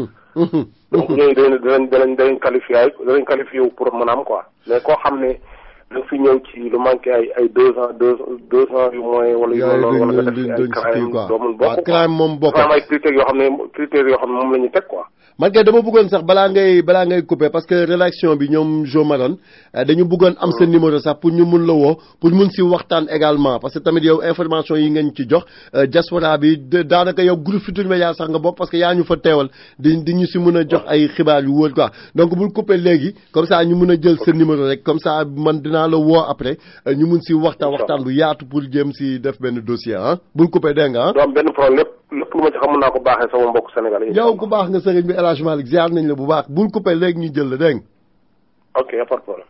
donc ñooñu danañ danañ danañ danañ qualifié ay danañ qualifié wu pour mën a am quoi mais koo xam ne da nga fi ñëw ci lu manqué ay ay deux ans deux deux ans yu moins wala yu loolu wala nga def fi ay crime doomul bokk crime moom bokk am ay critères yoo xam ne critères yoo xam ne moom la ñu teg quoi. man kay dama bëggoon sax balaa ngay balaa ngay couper parce que rédaction bi ñoom Jo Maron dañu bëggoon am sa numéro sax pour ñu mun la woo pour mun si waxtaan également parce que tamit yow information yi ngeen ci jox diaspora bi daanaka yow groupe Futurs Médias sax nga bopp parce que yaa ñu fa teewal di di ñu si mun a jox ay xibaar yu wóor quoi donc bul couper léegi comme ça ñu mun a jël sa numéro rek comme ça man dinaa la woo après ñu mun si waxtaan waxtaan bu yaatu pour jéem si def benn dossier ah bul couper dégg nga ah. du am benn problème lépp lépp lu ma ci xam mën naa ko baaxee sama mbokk Sénégal yi. yow ku baax nga sëriñ bi El Hadj Malick ziar nañ la bu baax bul couper léegi ñu jël la dégg nga. ok y a pas de problème.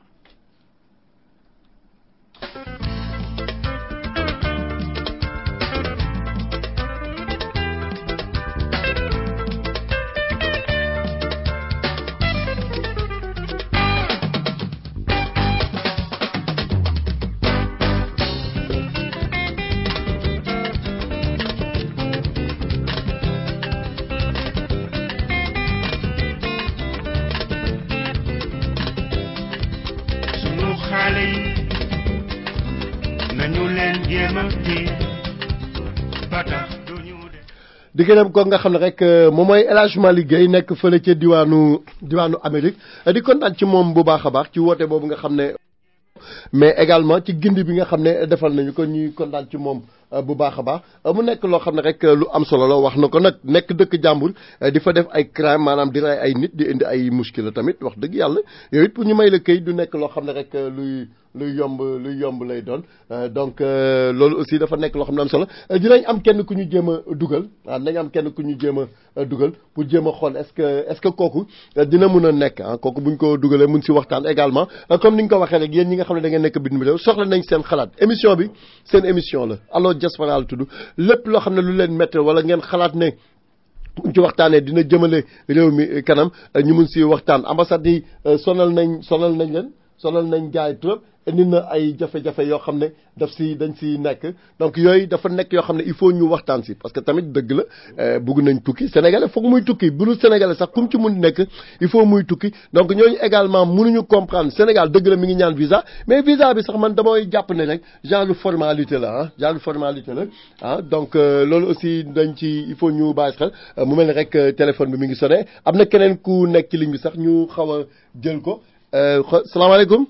di gërëm ko nga xam ne rek moom mooy El Hadj Malick Gueye nekk fële ca diwaanu diwaanu Amérique di kontaan ci moom bu baax a baax ci woote boobu nga xam ne mais également ci gindi bi nga xam ne defal nañu ko ñuy kontaan ci moom bu baax a baax mu nekk loo xam ne rek lu am solo la wax na ko nag nekk dëkk jàmbur di fa def ay crime maanaam di rey ay nit di indi ay muskila tamit wax dëgg yàlla yooyu it pour ñu may la këy du nekk loo xam ne rek luy luy yomb luy yomb lay doon donc loolu aussi dafa nekk loo xam ne am solo dinañ am kenn ku ñu jéem a dugal waaw dinañ am kenn ku ñu jéem a dugal pour jéem a xool est-ce que est-ce que kooku dina mun a nekk ah kooku buñ ko dugalee mun si waxtaan également comme ni nga ko waxee rek yéen ñi nga xam ne da ngeen nekk bitim réew soxla nañ seen xalaat émission bi seen émission la Allo Diaspora la tudd lépp loo xam ne lu leen métti wala ngeen xalaat ne buñ ci waxtaanee dina jëmale réew mi kanam ñu mun si waxtaan ambassade yi sonal nañ sonal nañ leen sonal nañ gaay trop indi na ay jafe-jafe yoo xam ne daf si dañ si nekk donc yooyu dafa nekk yoo xam ne il faut ñu waxtaan si parce que tamit dëgg la bëgg nañ tukki sénégalais foog muy tukki bu dul sénégalais sax kum ci mun nekk il faut muy tukki donc ñooñu également mënuñu comprendre Sénégal dëgg la mi ngi ñaan visa mais visa bi sax man damay jàpp ne rek genre formalité la ah genre formalité la ah donc loolu aussi dañ ci il faut ñu bàyyi xel mu mel ni rek téléphone bi mi ngi sonné am na keneen ku nekk ci ligne bi sax ñu xaw a jël ko salaamaaleykum.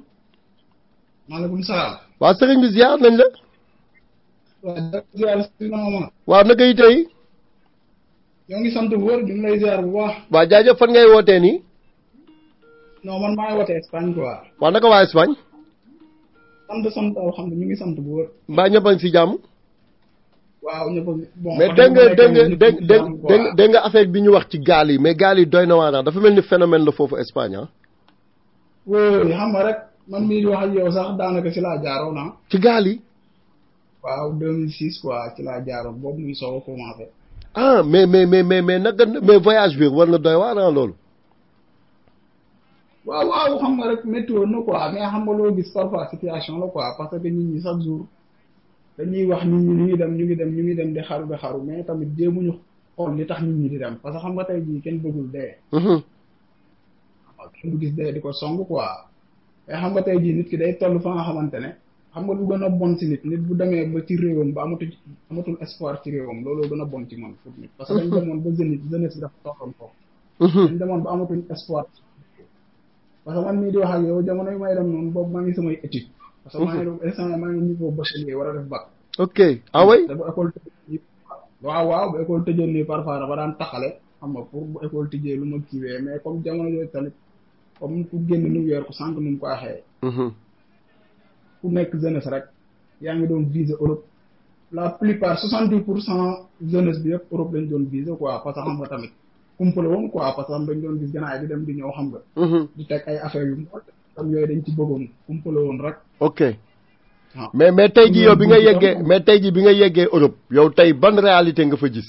maaleykum salaam. waaw sëriñ bi ziar nañ la. waaw. waaw naka yi tey. ñoo ngi sant bu wër ñu ngi lay ziar bu baax. waa jaajëf fan ngay wootee nii. non man maa ngi wootee Espagne quoi. waa naka waa Espagne. sant sant alhamdulilah ñu ngi sant bu wër. mbaa ñëpp a ngi si jàmm. waaw ñëpp bon. mais dégg nga dégg nga dégg dégg nga affaire bi ñu wax ci gaal yi mais gaal yi doy na waa dafa mel ni phénomène la foofu Espagne ah. oui xam nga rek man mii di wax ak yow sax daanaka ci laa jaaroon ah. ci gaal yi. waaw deux mille six quoi ci laa jaaroon boobu muy soog a commencé. ah mais mais mais mais mais naka mais voyage bi war na doy waar ah loolu. waaw waaw xam nga rek météo na quoi mais xam nga loo gis parfois situation la quoi parce que nit ñi chaque jour dañuy wax nit ñi ñu ngi dem ñu ngi dem ñu ngi dem di xaru di xaru mais tamit jéemuñu xool li tax nit ñi di dem parce que xam nga tey jii kenn bëggul dee. waaw kenn du gis dee di ko song quoi mais xam nga tey jii nit ki day toll fa nga xamante ne. xam nga lu gën a bon ci nit nit bu demee ba ci réewam ba amatul amatul espoir ci réewam looloo gën a bon ci man pour nit parce que dañ demoon ba jeunesse jeunesse bi dafa tooxoon foofu dañ demoon ba amatul espoir parce que man mii di wax ak yow jamono yi may dem noonu boobu maa ngi samay étude parce que maa ngi doon instant maa ngi niveau bachelier war a def bac ok ah oui dafa école tëjee waaw waaw bu école tëjee nii parfois dafa daan taxale xam nga pour bu école tëjee lu ma kiiwee mais comme jamono yooyu tamit comme ku génn New York sànq nu mu ko waxee ku nekk jeunesse rek yaa ngi doon viser Europe la plupart soixante-dix pour cent jeunesse bi yëpp Europe lañ doon viser quoi parce que xam nga tamit kumpale woon quoi parce que dañ doon gis gànnaay di dem di ñëw xam nga. di teg ay affaires yu mot tam yooyu dañ ci bëggoon kumpale woon rek. ok mais mais tey jii yow bi nga yeggee mais tey jii bi nga yeggee Europe yow tey ban réalité nga fa gis.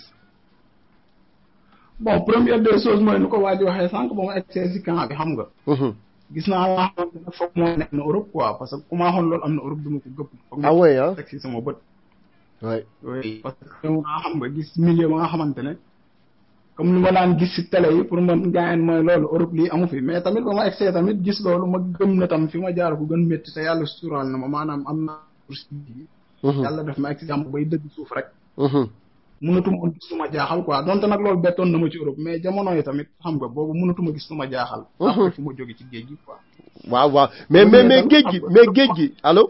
bon première des choses mooy nu ko waa ji waxee sànq ba ma egg si camp bi xam nga. gis naa laa xamante ne foog moo nekk na Europe quoi parce que ku ma waxoon loolu am na Europe duma ko gëpp. ah oui ah teg si sama bët. oui oui parce que nga xam nga gis milieu ba nga xamante ne comme ni ma daan gis si télé yi pour man jaayeen mooy loolu Europe lii amu fi mais tamit ba ma egsee tamit gis loolu ma gëm na tam fi ma jaar ko gën métti te yàlla suturaal na ma maanaam am na yàlla def ma egg si jàmm bay dëgg suuf rek. mënatuma woon gis lu ma jaaxal quoi donte nag loolu bettoon na ma ci Europe mais jamono yi tamit xam nga boobu mënatuma gis lu ma jaaxal. après fu ma jóge ci géej gi quoi. waaw waaw mais mais mais géej gi mais géej gi allo.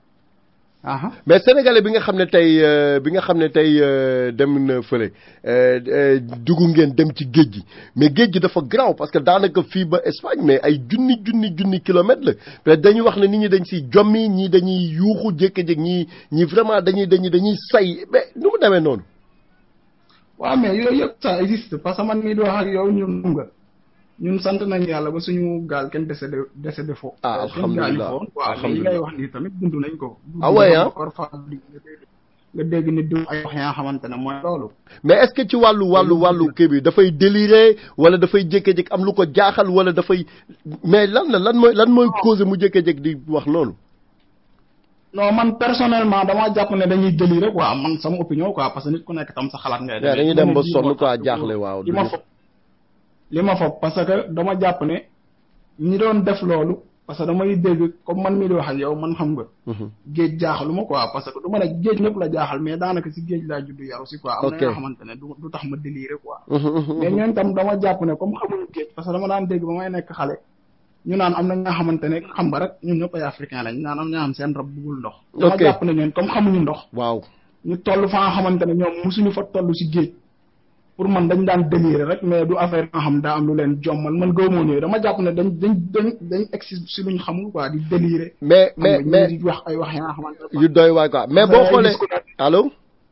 mais sénégalais bi nga xam ne tey bi nga xam ne tey dem na fële dugg ngeen dem ci géej gi mais géej gi dafa garaaw parce que daanaka fii ba Espagne mais ay junni junni junni kilomètres la peut-être dañuy wax ne nit ñi dañ siy jommi ñii dañuy yuuxu jékki-jékki ñii ñii vraiment dañuy dañuy dañuy say mais nu mu demee noonu. waaw mais yooyu yëpp ça existe parce que man mii di wax ak yow ñun nga ñun sant nañu yàlla ba suñu gaal kenn décédé décédé foofu. ah alhamdulilah waaw li ngay wax nii tamit dund nañ ko. ah ouais ah parfois nga dégg nit di ay wax yaa xamante ne mooy loolu. mais est-ce que ci wàllu wàllu wàllu kii bi dafay délirer wala dafay jékki-jékki am lu ko jaaxal wala dafay mais lan la lan mooy lan mooy cause mu jékki-jékki di wax loolu. non man personnellement dama jàpp ne dañuy délirer quoi man sama opinion quoi parce que nit ku nekk tam sa xalaat ngay. dañuy dem ba sonn quoi jaaxle waaw. li ma foog li ma foog parce que dama jàpp ne ñi doon def loolu parce que damay dégg comme man mii di wax ak yow man xam nga. géej jaaxaluma quoi parce que du ma ne géej ñëpp la jaaxal mais daanaka si géej laa juddu yaru si quoi. am na yoo xamante ne du du tax ma délirer quoi. mais ñooñu tam dama jàpp ne comme xamuñu géej parce que dama daan dégg ba may nekk xale. ñu naan am na nga xamante ne xam nga rek ñun ñëpp ay africain lañ naan am ñoo xam seen rab bëggul ndox. dama jàpp ne ñoom comme xamuñu ndox. waaw ñu toll fa nga xamante ne ñoom mosuñu fa toll si géej. pour man dañ daan délirer rek mais du affaire nga xam daa am lu leen jommal man gëmoo ñëwee dama jàpp ne dañ dañ dañ dañ egsi si luñ xamul quoi di délirer. mais mais mais di wax ay wax yaa xamante ne. yu doy waay quoi mais boo xoolee allo.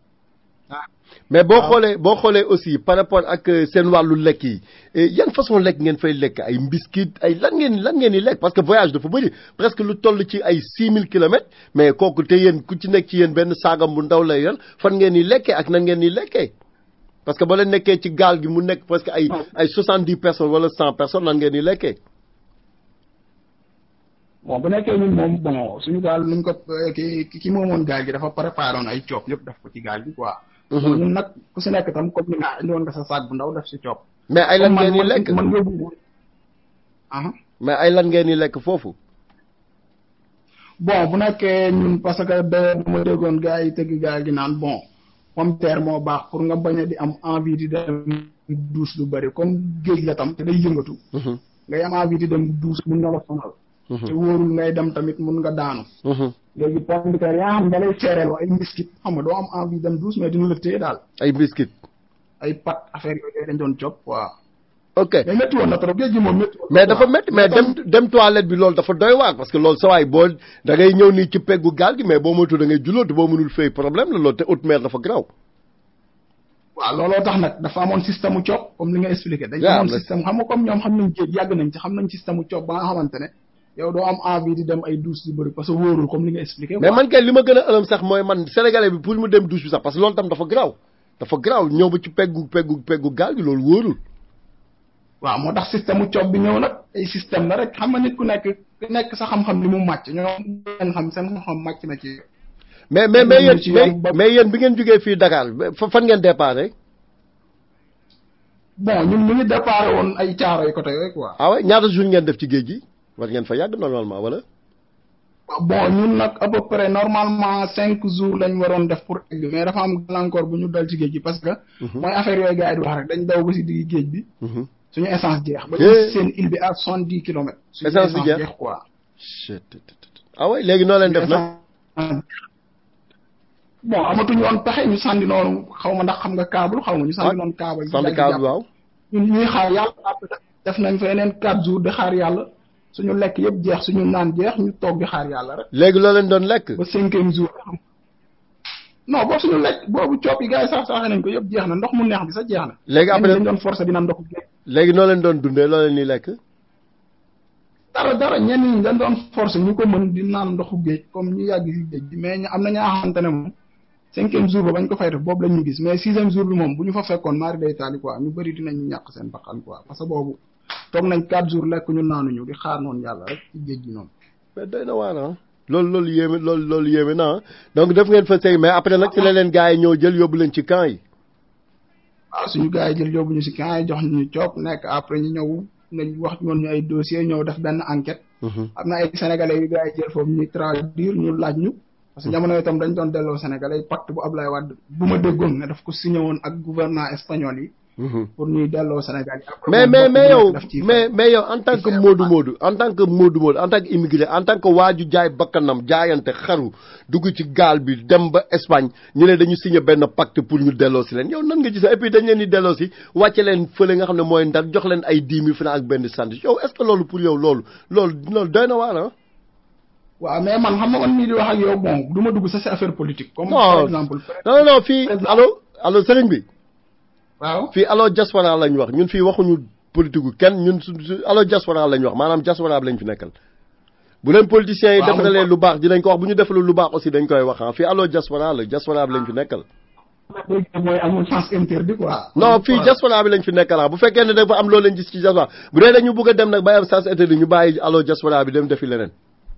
mais boo xoolee boo xoolee aussi par rapport ak seen wàllu lekk yi yan façon lekk ngeen fay lekk ay biscuit ay lan ngeen lan ngeen di lekk parce que voyage dafa bëri presque lu toll ci ay six mille kilomètres mais kooku te yéen ku ci nekk ci yéen benn saagam bu ndaw lay yor fan ngeen di lekkee ak nan ngeen di lekkee parce que ba leen nekkee ci gaal gi mu nekk presque ay ay soixante-dix personnes wala cent personnes nan ngeen di lekkee. bon bu nekkee ñun moom bon suñu gaal nuñ ko ki ki moomoon gaal gi dafa préparé woon ay coob yëpp def ko ci gaal gi quoi. ñun nag ku si nekk tam comme ni nga indi woon nga sa saag bu ndaw def si coob. mais ay lan ngeen di lekk man yóbbu mais ay lan ngeen di lekk foofu. bon bu nekkee ñun parce que da ma déggoon gars yi tëgg gaal gi naan bon pomme de terre moo baax pour nga bañ a di am envie di dem douche lu bëri comme géej la tam te day yëngatu. ngay am envie di dem douche mun na la sonal. te wóorul ngay dem tamit mun nga daanu. léegi pomme de terre yaa xam da lay seereel ay biscuit xam nga doo am envie dem douce mais dina la téye daal. ay biscuit. ay pat affaire yooyu dañ doon cop waaw. ok mais métti woon na trop géej gi moom métti woon. mais dafa métti mais dem dem toilette bi loolu dafa doy waar parce que loolu sa waay boo da ngay ñëw nii ci peggu gaal gi mais boo moytu da ngay julloo te boo mënul fay problème la loolu te haute mer dafa graw. waaw looloo tax nag dafa amoon système mu cop comme li nga expliqué. dañ amoon système xam nga comme ñoom xam nañ géej yàgg nañ ci xam nañ système mu cop ba nga xamante ne yow doo am envie di dem ay douche yu bëri parce que wóorul comme li nga expliqué. mais man kay li ma gën a ëlëm sax mooy man sénégalais bi pour mu dem douche bi sax parce que loolu tam dafa graw dafa graw ñëw ba ci peggu peggu peggu gaal gi loolu wóorul. waaw moo tax système mu coob bi ñëw nag ay système la rek xam nga nit ku nekk ku nekk sa xam-xam li mu màcc ñoom ngeen xam seen xam-xam màcc na ci. mais mais mais yéen mais mais yéen bi ngeen jógee fii Dakar fan ngeen déparé. bon ñun ñu ngi déparé woon ay caaro yi côté yooyu quoi. ah ouais ñaata jours ngeen def ci géej gi war ngeen fa yàgg normalement wala. bon ñun nag à peu près normalement cinq jours lañ waroon def pour egg mais dafa am gàllankoor bu ñu dal ci géej gi parce que. mooy affaire yooyu gars yi di wax rek dañ daw ba si digg géej bi. suñu essence jeex. ba ñu seen île bi à soixante dix kilomètres. essence bi jeex quoi. ah oui léegi noo leen def nag. bon amatuñu woon pexe ñu sànni noonu xaw ma ndax xam nga câble xaw ma ñu sànni noonu câble. sànni câble waaw. ñun ñuy xaar yàlla def nañ fa yeneen quatre jours di xaar yàlla suñu lekk yëpp jeex suñu naan jeex ñu toog di xaar yàlla rek. léegi loo leen doon lekk. ba cinquième jour. non boobu suñu lekk boobu coop yi gars yi sax saaxee nañ ko yëpp jeex na ndox mu neex bi sax jeex na. léegi après dañ doon forcer dina ndox géej. léegi noo leen doon dundee loo leen ni lekk. dara dara ñenn ñi dañ doon forcer ñu ko mën di naan ndoxu géej comme ñu yàgg si géej gi mais am na ñaa xamante ne moom cinquième jour ba bañ ko fay def boobu lañ ñu gis mais sixième jour bi moom bu ñu fa fekkoon maari day taali quoi ñu bëri dinañu ñàkk seen bakkan quoi parce que boobu toog nañ quatre jours lekk ñu naanuñu di xaar noonu yàlla rek ci géej gi noonu. mais doy na waar ah loolu loolu yéeme loolu loolu yéeme na donc def ngeen fa sëy mais après nag ci la leen gars yi ñëw jël yóbbu leen ci camp yi. waaw suñu gars yi jël yóbbu ñu si camp yi jox ñu coop nekk après ñu ñëw nañ wax ñoon ñu ay dossier ñëw def benn enquête. am na ay sénégalais yu gars yi jël foofu ñuy traduire ñu laaj ñu. parce que jamono itam dañ doon delloo sénégalais pacte bu Ablaye Wade bu ma déggoon ne daf ko signé woon ak gouvernement espagnol yi. pour ñuy delloo Sénégal yi. mais mais mais yow mais mais yow en tant que Modou Modou en tant que Modou Modou en tant que immigré en tant que waaju jaay bakkanam jaayante xaru dugg ci gaal bi dem ba Espagne ñu ne dañu signé benn pacte pour ñu delloo si leen yow nan nga gisee et puis dañ leen di delloo si wàcce leen fële nga xam ne mooy Ndar jox leen ay dix mille francs ak benn sandwich yow est ce que loolu pour yow loolu loolu loolu doy na waar ah. waaw mais man xam nga man mii di wax ak yow bon du ma dugg sa si affaire politique. comme par exemple. non non fii allo allo sëriñ bi. waaw fii allo diaspora lañ wax ñun fii waxuñu politique kenn ñun su allo diaspora lañ wax maanaam diaspora bi lañ fi nekkal. bu leen politiciens yi defalee lu baax dinañ ko wax bu ñu defalee lu baax aussi dañ koy wax ah fii allo diaspora la diaspora bi lañ fi nekkal. mooy amul sens interdit quoi. non fii diaspora bi lañ fi nekkal ah bu fekkee ne dafa am loo leen gis ci diaspora bu dee dañu bëgg a dem nag bay am sens interdit ñu bàyyi allo diaspora bi dem defi leneen.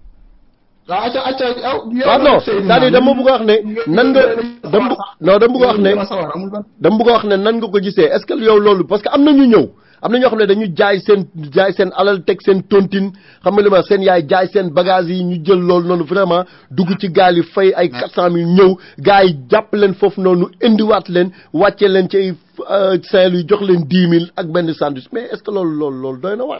waaw acca acca waaw non c'est-à-dire dama bëgg a wax ne nan nga dama non dama bëgg a wax ne dama bëgg a wax ne nan nga ko gisee est-ce que yow loolu parce que am na ñu ñëw am na ñoo xam ne dañu jaay seen jaay seen alal teg seen tontine xam nga li ma seen yaay jaay seen bagage yi ñu jël loolu noonu vraiment dugg ci gaal yi fay ay quatre cent mille ñëw gars yi jàpp leen foofu noonu indiwaat leen wàcce leen ci ay Saint-Louis jox leen dix mille ak benn sandwich mais est-ce que loolu loolu loolu doy na waat.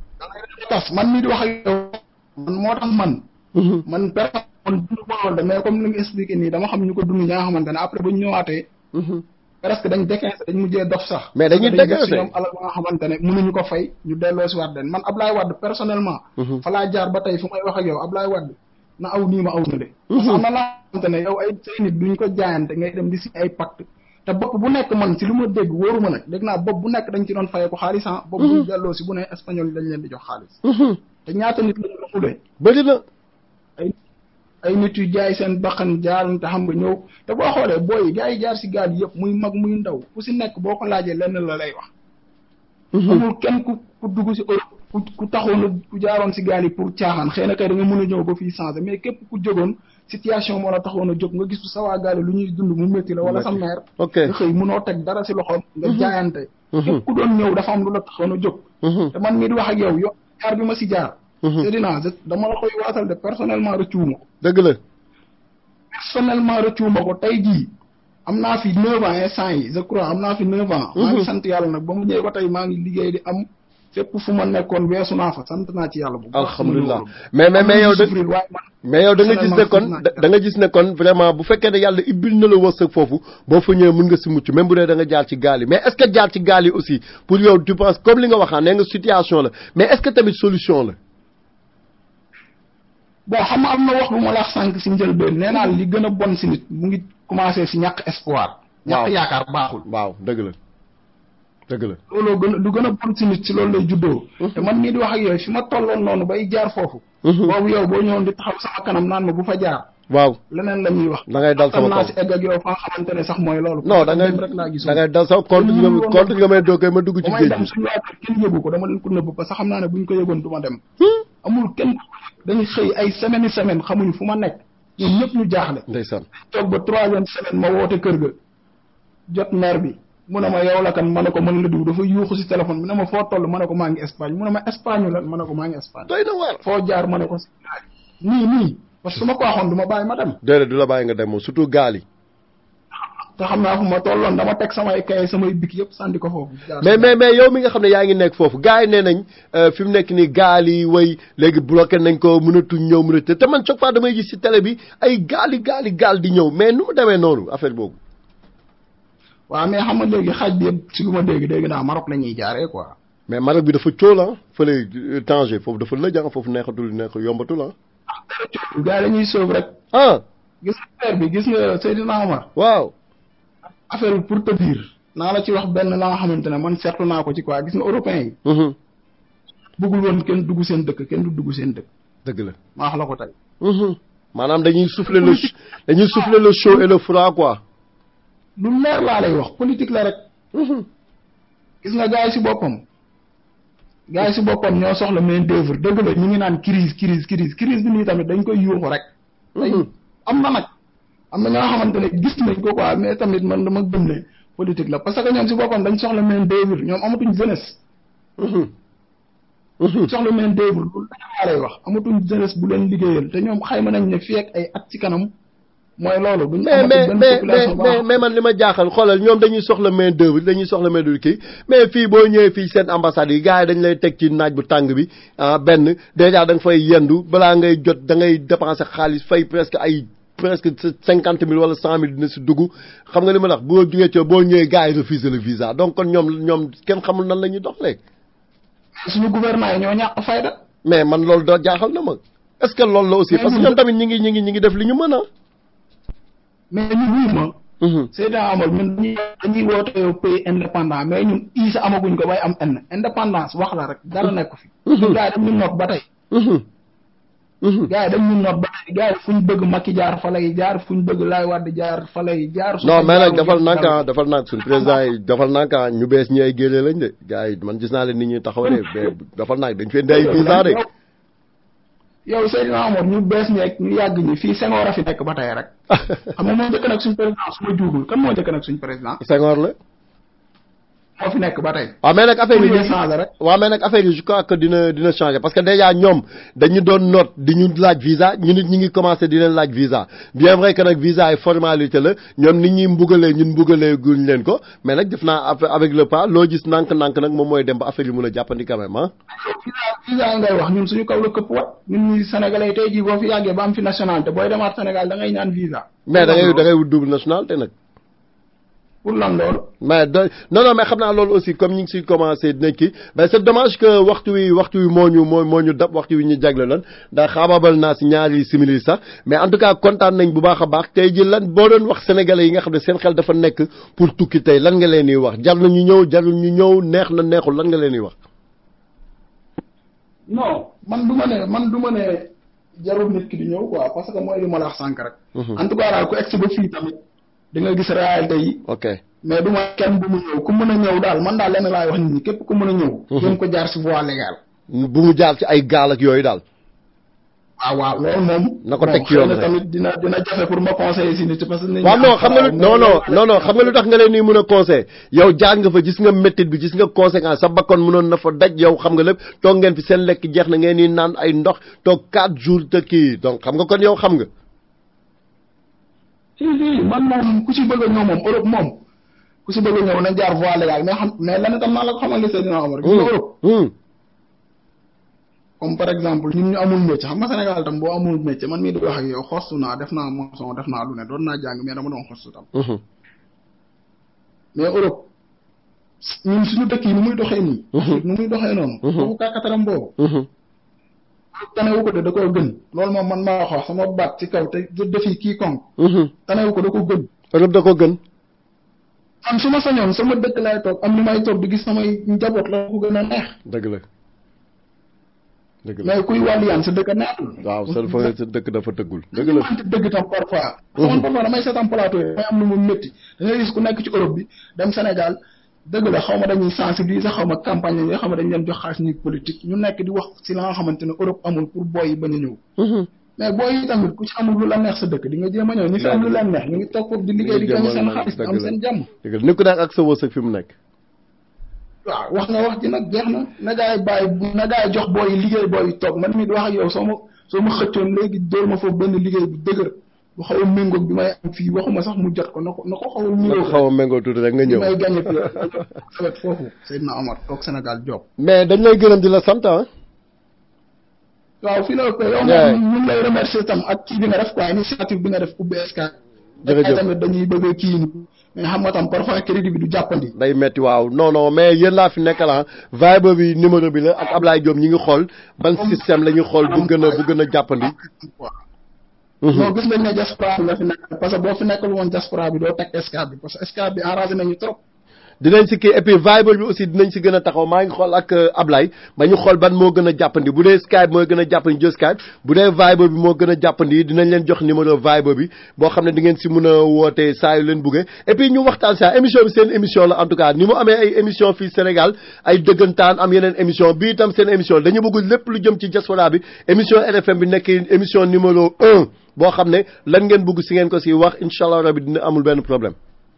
tas man mii di wax ak yow man moo tax man. man personne man dund ko loolu de mais comme li nga expliqué nii dama xam ñu ko dund ñaa xamante ne après bu ñu ñëwaatee. presque dañ déquince dañ mujjee dof sax. mais dañuy déquince ñoom alal ba nga xamante ne mënuñu ko fay ñu delloo si waat leen man Ablaye Wade personnellement. fa laa jaar ba tey fu may wax ak yow Ablaye Wade na aw nii ma aw na de. parce que am na laa xamante ne yow ay say nit duñ ko jaayante ngay dem di si ay pacte te bopp bu nekk man si lu ma dégg wóoruma nag dégg naa bopp bu nekk dañ ci doon fayee ko xaalis ah. bopp bu delloo si bu ne espagnol yi dañ leen di jox xaalis. te ñaata nit lañu refoulé. bëri na. ay ay nit yu jaay seen bakkan jaaruñ te xam nga ñëw te boo xoolee booy gars yi jaar si gaal yëpp muy mag muy ndaw ku si nekk boo ko laajee lenn la lay wax. amul kenn ku ku dugg si Europe ku ku taxoon ku jaaroon si gaal yi pour caaxaan xëy na kay da nga mën a ñëw ba fii changé mais képp ku jógoon situation moo la taxoon a jóg nga gis sa waa gaal lu ñuy dund mu métti la wala sa mère. ok nga xëy mënoo teg dara si loxoom. nga jaayante. képp ku doon ñëw dafa am lu la taxoon a jóg. te man mii di wax ak yow yow jaar bi ma si jaar. Seydina dama la koy waatal de personnellement rëccuwuma ko. dëgg la. personnellement rëccuwuma ko tey jii am naa fi neuf ans instant yi je crois am naa fi neuf ans. maa ngi sant yàlla nag ba mu ñëwee ba tey maa ngi liggéey di am fépp fu ma nekkoon weesu naa fa sant naa ci yàlla bu baax. alhamdulilah mais mais mais yow da mais yow da nga gis ne kon da nga gis ne kon vraiment bu fekkee ne yàlla ibbil na la wërsëg foofu boo fa ñëwee mën nga si mucc même bu dee da nga jaar ci gaal yi mais est ce que jaar ci gaal yi aussi pour yow tu penses comme li nga waxaan nee nga situation la mais est ce que tamit solution la. bon xam nga am na wax bu ma la wax sànq si njëlbeen nee naa li gën a bon si nit mu ngi commencé si ñàkk espoir. ñàkk yaakaar baaxul. waaw dëgg la dëgg la. looloo gën a lu gën a bon si nit si loolu lay juddoo. te man mii di wax ak yooyu fi ma tolloon noonu bay jaar foofu. boobu yow boo ñëwoon di taxaw sama kanam naan ma bu fa jaar. waaw leneen la ñuy wax. da ngay dal sama kaw naa si egg ak yow fa nga xamante ne sax mooy loolu. non da ngay da ngay dal sama compte nga compte nga may doog ma dugg ci géej gi. dem suñu waa kenn yëgu ko dama leen ko nëbb parce que xam naa ne buñ ko yëgoon du ma dem. amul kenn dañuy xëy ay semaine i semaine xamuñu fu ma nekk ñoom ñëpp ñu jaaxle. ndeysaan toog ba troisième semaine ma woote kër ga jot maire bi mu ne ma yow la kan ma ne ko mën la dugg dafa yuuxu si téléphone bi ne ma foo toll ma ne ko maa ngi Espagne mu ne ma Espagne la ma ne ko maa ngi Espagne. doy na waar foo jaar ma ne ko si nii nii parce que su ma ko waxoon du ma bàyyi ma dem. déedéet du la bàyyi nga dem moom surtout gaal yi. te xam naa fu ma tolloon dama teg samay kay samay bik yëpp sànni ko foofu. mais mais mais yow mi nga xam ne yaa ngi nekk foofu gars yi nee nañ fi mu nekk nii gaal yi way léegi bloqué nañ ko mënatuñ ñëw mënatu te man chaque fois damay gis ci télé bi ay gaal yi gaal yi gaal di ñëw mais nu mu demee noonu affaire boobu. waaw mais xam nga léegi xaaj bi yëpp si lu ma dégg dégg naa Maroc la ñuy jaaree quoi. mais Maroc bi dafa cóol ah fële Tanger foofu dafa lëj ah foofu neexatul neex yombatul ah. ah dara cóol gars yi dañuy sóob rek. ah. gis nga affaire bi gis nga Seydina Omar. waaw. affaire bi pour te dire naa la ci wax benn la nga xamante ne man seetlu naa ko ci quoi gis nga européens yi. bëggul woon kenn dugg seen dëkk kenn du dugg seen dëkk. dëgg la ma wax la ko tey. maanaam dañuy souffler le dañuy souffler le chaud et le froid quoi. lu leer laa lay wax politique la rek. gis nga gars yi si boppam. gars yi si boppam ñoo soxla main d'œuvre dëgg la ñu ngi naan crise crise crise crise bi nii tamit dañ koy yuuxu rek. am na nag. am na ñoo xamante ne gis nañ ko quoi mais tamit man dama gëm ne politique la parce que ñoom si boppam dañ soxla main d'œuvre ñoom amatuñ jeunesse. soxla main d'œuvre loolu laa lay wax amatuñ jeunesse bu leen liggéeyal te ñoom xayma nañ ne fii ak ay at ci kanam mooy loolu. duñ mais mais mais mais man li ma jaaxal xoolal ñoom dañuy soxla main d'œuvre dañuy soxla main d'œuvre kii mais fii boo ñëwee fii seen ambassade yi gars yi dañ lay teg ci naaj bu tàng bi ah benn déjà da nga fay yendu balaa ngay jot da ngay dépenser xaalis fay presque ay. presque cinquante mille wala cent mille dina si dugg xam nga li ma wax boo jugee ci boo ñëwee gars yi refuser le visa donc kon ñoom ñoom kenn xamul nan la ñuy doxalee. suñu gouvernement yi ñoo ñàkk fayda. mais man loolu da jaaxal na ma est-ce que loolu la aussi parce que ñoom tamit ñi ngi ñi ngi ñi ngi def li ñu mën a. mais ñun wuyu ma. Seydina Omar ñun dañuy dañuy woote pays indépendant mais ñun isa amaguñ ko bay am en indépendance wax la rek dara nekk fi. ñun gars yi dañ ñu noot ba tey. gars yi dañ ñu noot ba tey gars yi fu ñu bëgg Macky jaar fa lay jaar fu ñu bëgg Laay Wàdd jaar fa lay jaar. non mais nag dafal nànk ah dafal nànk suñu président yi dafal nànk ah ñu bees ñi ay génne lañ de gars yi man gis naa leen nit ñuy taxaw de mais dafal nànk dañ fee indi ay visa de. yow Seydina Omar ñu bees ñeeg ñu yàgg ñi fii Senghor a fi nekk ba tey rek. xam nga moo njëkk nag suñu président su ma juugul kan moo njëkk nag suñu président. Senghor la. moo fi nekk ba tey. waaw mais nag affaire yi rek. waaw mais nag affaire yi je crois que dina dina changer parce que déjà ñoom dañu doon note di ñu laaj visa ñu nit ñi ngi commencé di leen laaj visa bien vrai que nag visa ay formalité la ñoom nit ñi mbugalee ñun mbugalee guñ leen ko mais nag def naa avec le pas loo gis nànk-nànk nag moom mooy dem ba affaire yi mën a jàppandi quand même ah. visa yi ngay wax ñun suñu kaw la këpp wat ñun ñi sénégalais tey jii boo fi yàggee ba am fi nationalité booy demaat Sénégal da ngay ñaan visa. mais da ngay da ngay wut double nationalité nag. pour lan loolu. mais de non non mais xam naa loolu aussi comme ñu ngi siy commencé dinañ kii mais c'est dommage que waxtu wi waxtu wi moo ñu moo moo ñu dab waxtu wi ñu jagle lan ndax xaabaabal naa si ñaari simili sax mais en tout cas kontaan nañ bu baax a baax tey ji lan boo doon wax sénégalais yi nga xam ne seen xel dafa nekk pour tukki tey lan nga leen di wax jar na ñu ñëw jarul ñu ñëw neex na neexul lan nga leen di wax. non man du ma ne man du ma ne jarul nit ki di ñëw quoi parce que mooy li ma la wax sànq rek. en tout cas daal ku egg si ba fii tamit. di nga gis réalité yi. ok mais du ma kenn bu mu ñëw ku mën a ñëw daal man daal lenn laay wax nit ñi képp ku mën a ñëw. jéem ko jaar si voie légale. bu mu jaar ci ay gaal ak yooyu daal. waaw waaw loolu moom. na ko teg ci yoon rek tamit dina dina jafe pour ma conseiller si nit parce que. waaw non xam nga lu non non non non xam nga lu tax nga leen nii mën a conseiller yow jaar nga fa gis nga méttit bi gis nga conséquence sa bakkoon mënoon na fa daj yow xam nga lépp toog ngeen fi seen lekk jeex na ngeen ni naan ay ndox toog quatre jours te kii donc xam nga kon yow xam nga. si si man moom ku si bëgg a ñëw moom Europe moom ku si bëgg a ñëw nañ jaar voie légale mais xam mais lenn tam naa la ko xamal li Seydina Omar. gis nga Europe. comme par exemple ñun ñu amul métier xam nga Sénégal tam boo amul métier man mii di wax ak yow xostu naa def naa moson def naa lu ne doon naa jàng mais dama doon xostu tam mais Europe ñun suñu dëkk yi nu muy doxee nii nu muy doxee noonu foofu kàkkataram boobu tanewu ko de da koo gën loolu moom man maa wax sama baat ci kaw te defi kii konk tanewu ko da ko gën Europe da ko gën man su ma sañoon sama dëkk lay toog am li may toog di gis samay njaboot la ko gën a neex dëgg la dëgg la mais kuy wàlliyaan sa dëkk neexul waaw sa fa sa dëkk dafa tëggul dëgg la dëgg tam parfois man parfois damay seetaan plateau yi damay am lu mu métti da ngay gis ku nekk ci Europe bi dem Sénégal dëgg la xaw ma dañuy sensibiliser xaw ma campagne yi xaw ma dañ leen jox xaalis ni politique ñu nekk di wax si la nga xamante ne Europe amul pour boy yi bañ a ñëw mais boy yi tamit ku ci amul lu la neex sa dëkk di nga jéem a ñëw ñi fi am lu leen neex ñu ngi toog foofu di liggéey di gañ seen xaalis am seen jàmm dëgg la ni ku nekk ak sa wërsëg fi mu nekk waaw wax nga wax ji nag jeex na na gaay bàyyi na gaay jox boy yi liggéey boy yi toog man mii di wax ak yow soo ma soo ma xëccoon léegi dóor ma foofu benn liggéey bu dëgër bu xaw a méngoog bi may am fii waxuma sax mu jot ko na ko na ko xaw a méngoo xaw a méngoo tuuti rek nga ñëw may gagné fii sawet foofu Seydina Omar toog Sénégal job mais dañ lay gërëm di la sant ah waaw fii la ko yow moom ñu ngi lay remercier tam ak kii bi nga def quoi initiative bi nga def ubbi S K jërëjëf tamit dañuy bëgg kii ni mais xam nga tam parfois crédit bi du jàppandi day metti waaw non non mais yéen laa fi nekkal ah Viber bi numéro bi la ak Ablaye Diop ñi ngi xool ban système la ñuy xool bu gën a bu gën a jàppandi non gis nañ ne diaspora bi nga fi nekk parce que boo fi nekkul woon diaspora bi doo teg S K bi parce que S K bi arrangé nañu trop dinañ si kii et puis Viber bi aussi dinañ si gën a taxaw maa ngi xool ak Ablaye ba ñu xool ban moo gën a jàppandi bu dee Skype mooy gën a jàppandi jël Skype bu dee Viber bi moo gën a jàppandi dinañ leen jox numéro Viber bi boo xam ne di ngeen si mën a woote saa yu leen buggee et puis ñu waxtaan saa émission bi seen émission la en tout cas ni mu amee ay émission fii Sénégal ay dëggantaan am yeneen émission bii itam seen émission dañu bëgg lépp lu jëm ci diaspora bi émission R F M bi nekk émission numéro un boo xam ne lan ngeen bëgg si ngeen ko si wax incha allah rabi dina amul benn problème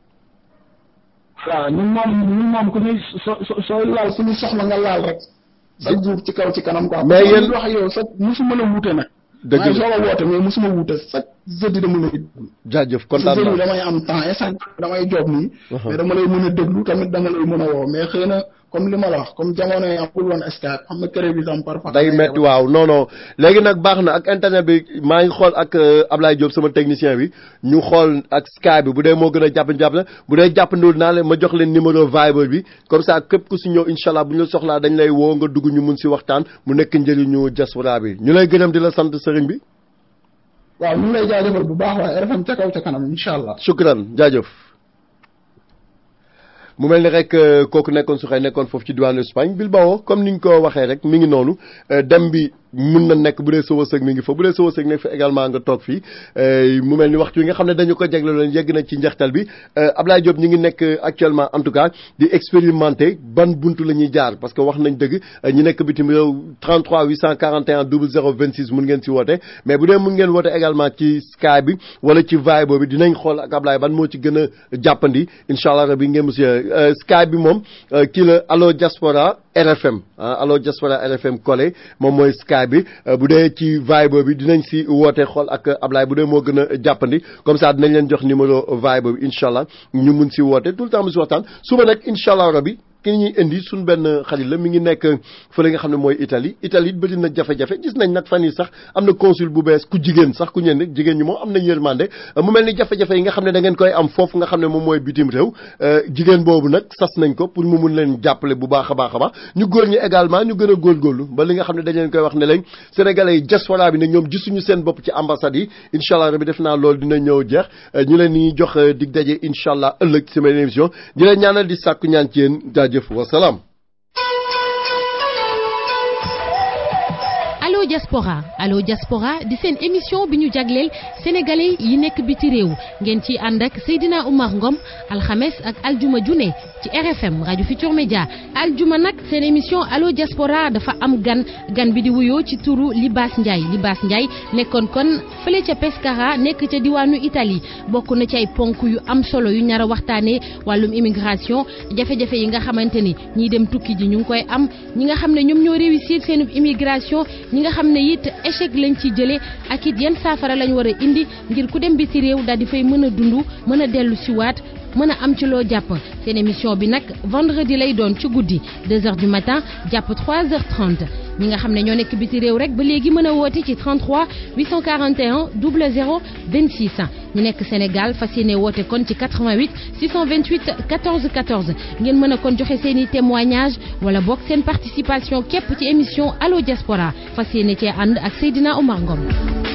waaw ñun moom ñun moom ku ñuy so sooy laal suñu soxla nga laal rek chaque jour ci kaw ci kanam quoi mais yéen wax yow sax musuma la wuute nag dëgg la soo woote mais musuma wuute chaque jeudi dama lay déglu jaajëf kontaan jeudi damay am temps instant damay job nii mais dama lay mën a déglu tamit dama lay mën a woo mais xëy na comme li ma la wax comme jamono yi amul woon Skype xam nga crédit bi tam parfois day metti waaw non non léegi nag baax na ak internet bi maa ngi xool ak Ablaye Diop sama technicien bi ñu xool ak Skype bi bu dee moo gën a jàpp jàpp na bu dee jàppandiwul naa leen ma jox leen numéro Viber bi comme ça képp ku si ñëw incha allah bu ñu la soxlaa dañ lay woo nga dugg ñu mun si waxtaan mu nekk njëriñu diaspora bi ñu lay gërëm di la sant sëriñ bi waaw ñu ngi lay jaajëfal bu baax waaye R F M ca kaw ca kanam incha allah shukran jaajëf mu mel ni rek kooku nekkoon su xëy nekkoon foofu ci diwaanu Espagne Bilbao comme niñ ko waxee rek mi ngi noonu dem bi mun na nekk bu dee sa wërsëg mi ngi fa bu dee sa wërsëg nekk fa également nga toog fii mu mel ni waxtu yi nga xam ne dañu ko jagle leen yegg na ci njeextal bi Ablaye Diop ñi ngi nekk actuellement en tout cas di expérimenter ban buntu la ñuy jaar parce que wax nañ dëgg ñi nekk bitim réew trente-trois huit cent quarante et un zéro zéro vingt-six mun ngeen si woote mais bu dee mun ngeen woote également ci Skype bi wala ci Viber bi dinañ xool ak Ablaye ban moo ci gën a jàppandi incha allah rabi ngeen monsieur Skype bi moom kii la Allo Diaspora R F M ah Allo Diaspora R F M collé moom mooy Skype bi bu dee ci Viber bi dinañ si woote xool ak Ablaye bu dee moo gën a jàppandi comme ça dinañ leen jox numéro Viber bi incha allah ñu mun si woote tout le temps mu si waxtaan suba nag incha allah rabi ki ñuy indi suñ benn xarit la mi ngi nekk fële nga xam ne mooy Italie Italie bëri na jafe-jafe gis nañ nag fan yi sax am na consul bu bees ku jigéen sax ku ñenn jigéen ñi moom am nañ yërmande mu mel ni jafe-jafe yi nga xam ne da ngeen koy am foofu nga xam ne moom mooy bitim réew jigéen boobu nag sas nañ ko pour mu mun leen jàppale bu baax a baax a baax ñu góor ñi également ñu gën a góorgóorlu ba li nga xam ne dañ leen koy wax ne leen sénégalais yi diaspora bi ne ñoom gisuñu seen bopp ci ambassade yi incha allah rabi def naa loolu dina ñëw jeex ñu leen ni jox dig daje incha allah ëllëg ci semaine émission di leen ñaanal di sàkku ñaan ci yéen jaajëf wasalaam. Allo Diaspora Allo Diaspora di seen émission bi ñu jagleel sénégalais yi nekk biti réew ngeen ci ànd ak Seydina Oumar Ngom alxames ak aljuma june ci R F M rajo Futur Média aljuma nag seen émission Allo Diaspora dafa am gan gan bi di wuyoo ci turu Libaas Ndiaye Libaas Ndiaye nekkoon kon fële ca Pescara nekk ca diwaanu Italie bokk na ci ay ponk yu am solo yu ñara waxtaanee wàllum immigration jafe-jafe yi nga xamante ni ñiy dem tukki ji ñu ngi koy am ñi nga xam ne ñoom ñoo réussir seen immigration ñi nga xam ne it échec lañ ci jëlee ak it yan saafara lañ war a indi ngir ku dem bi ci réew daal di fay mën a dund mën a dellu si waat mën a am ci loo jàpp seen émission bi nag vendredi lay doon ci guddi deux heures du matin jàpp trois heures trente ñi nga xam ne ñoo nekk biti réew rek ba léegi mën a woote ci trente-trois huit cent quarante et un zéro zéro vingt-six ñi nekk Sénégal fas yéene woote kon ci quatre-vingt-huit six cent vingt-huit quatorze quatorze ngeen mën a kon joxe seen i témoignage wala bokk seen participation képp ci émission Allo Diaspora fas yéene cee ànd ak Seydina Oumar Ngom.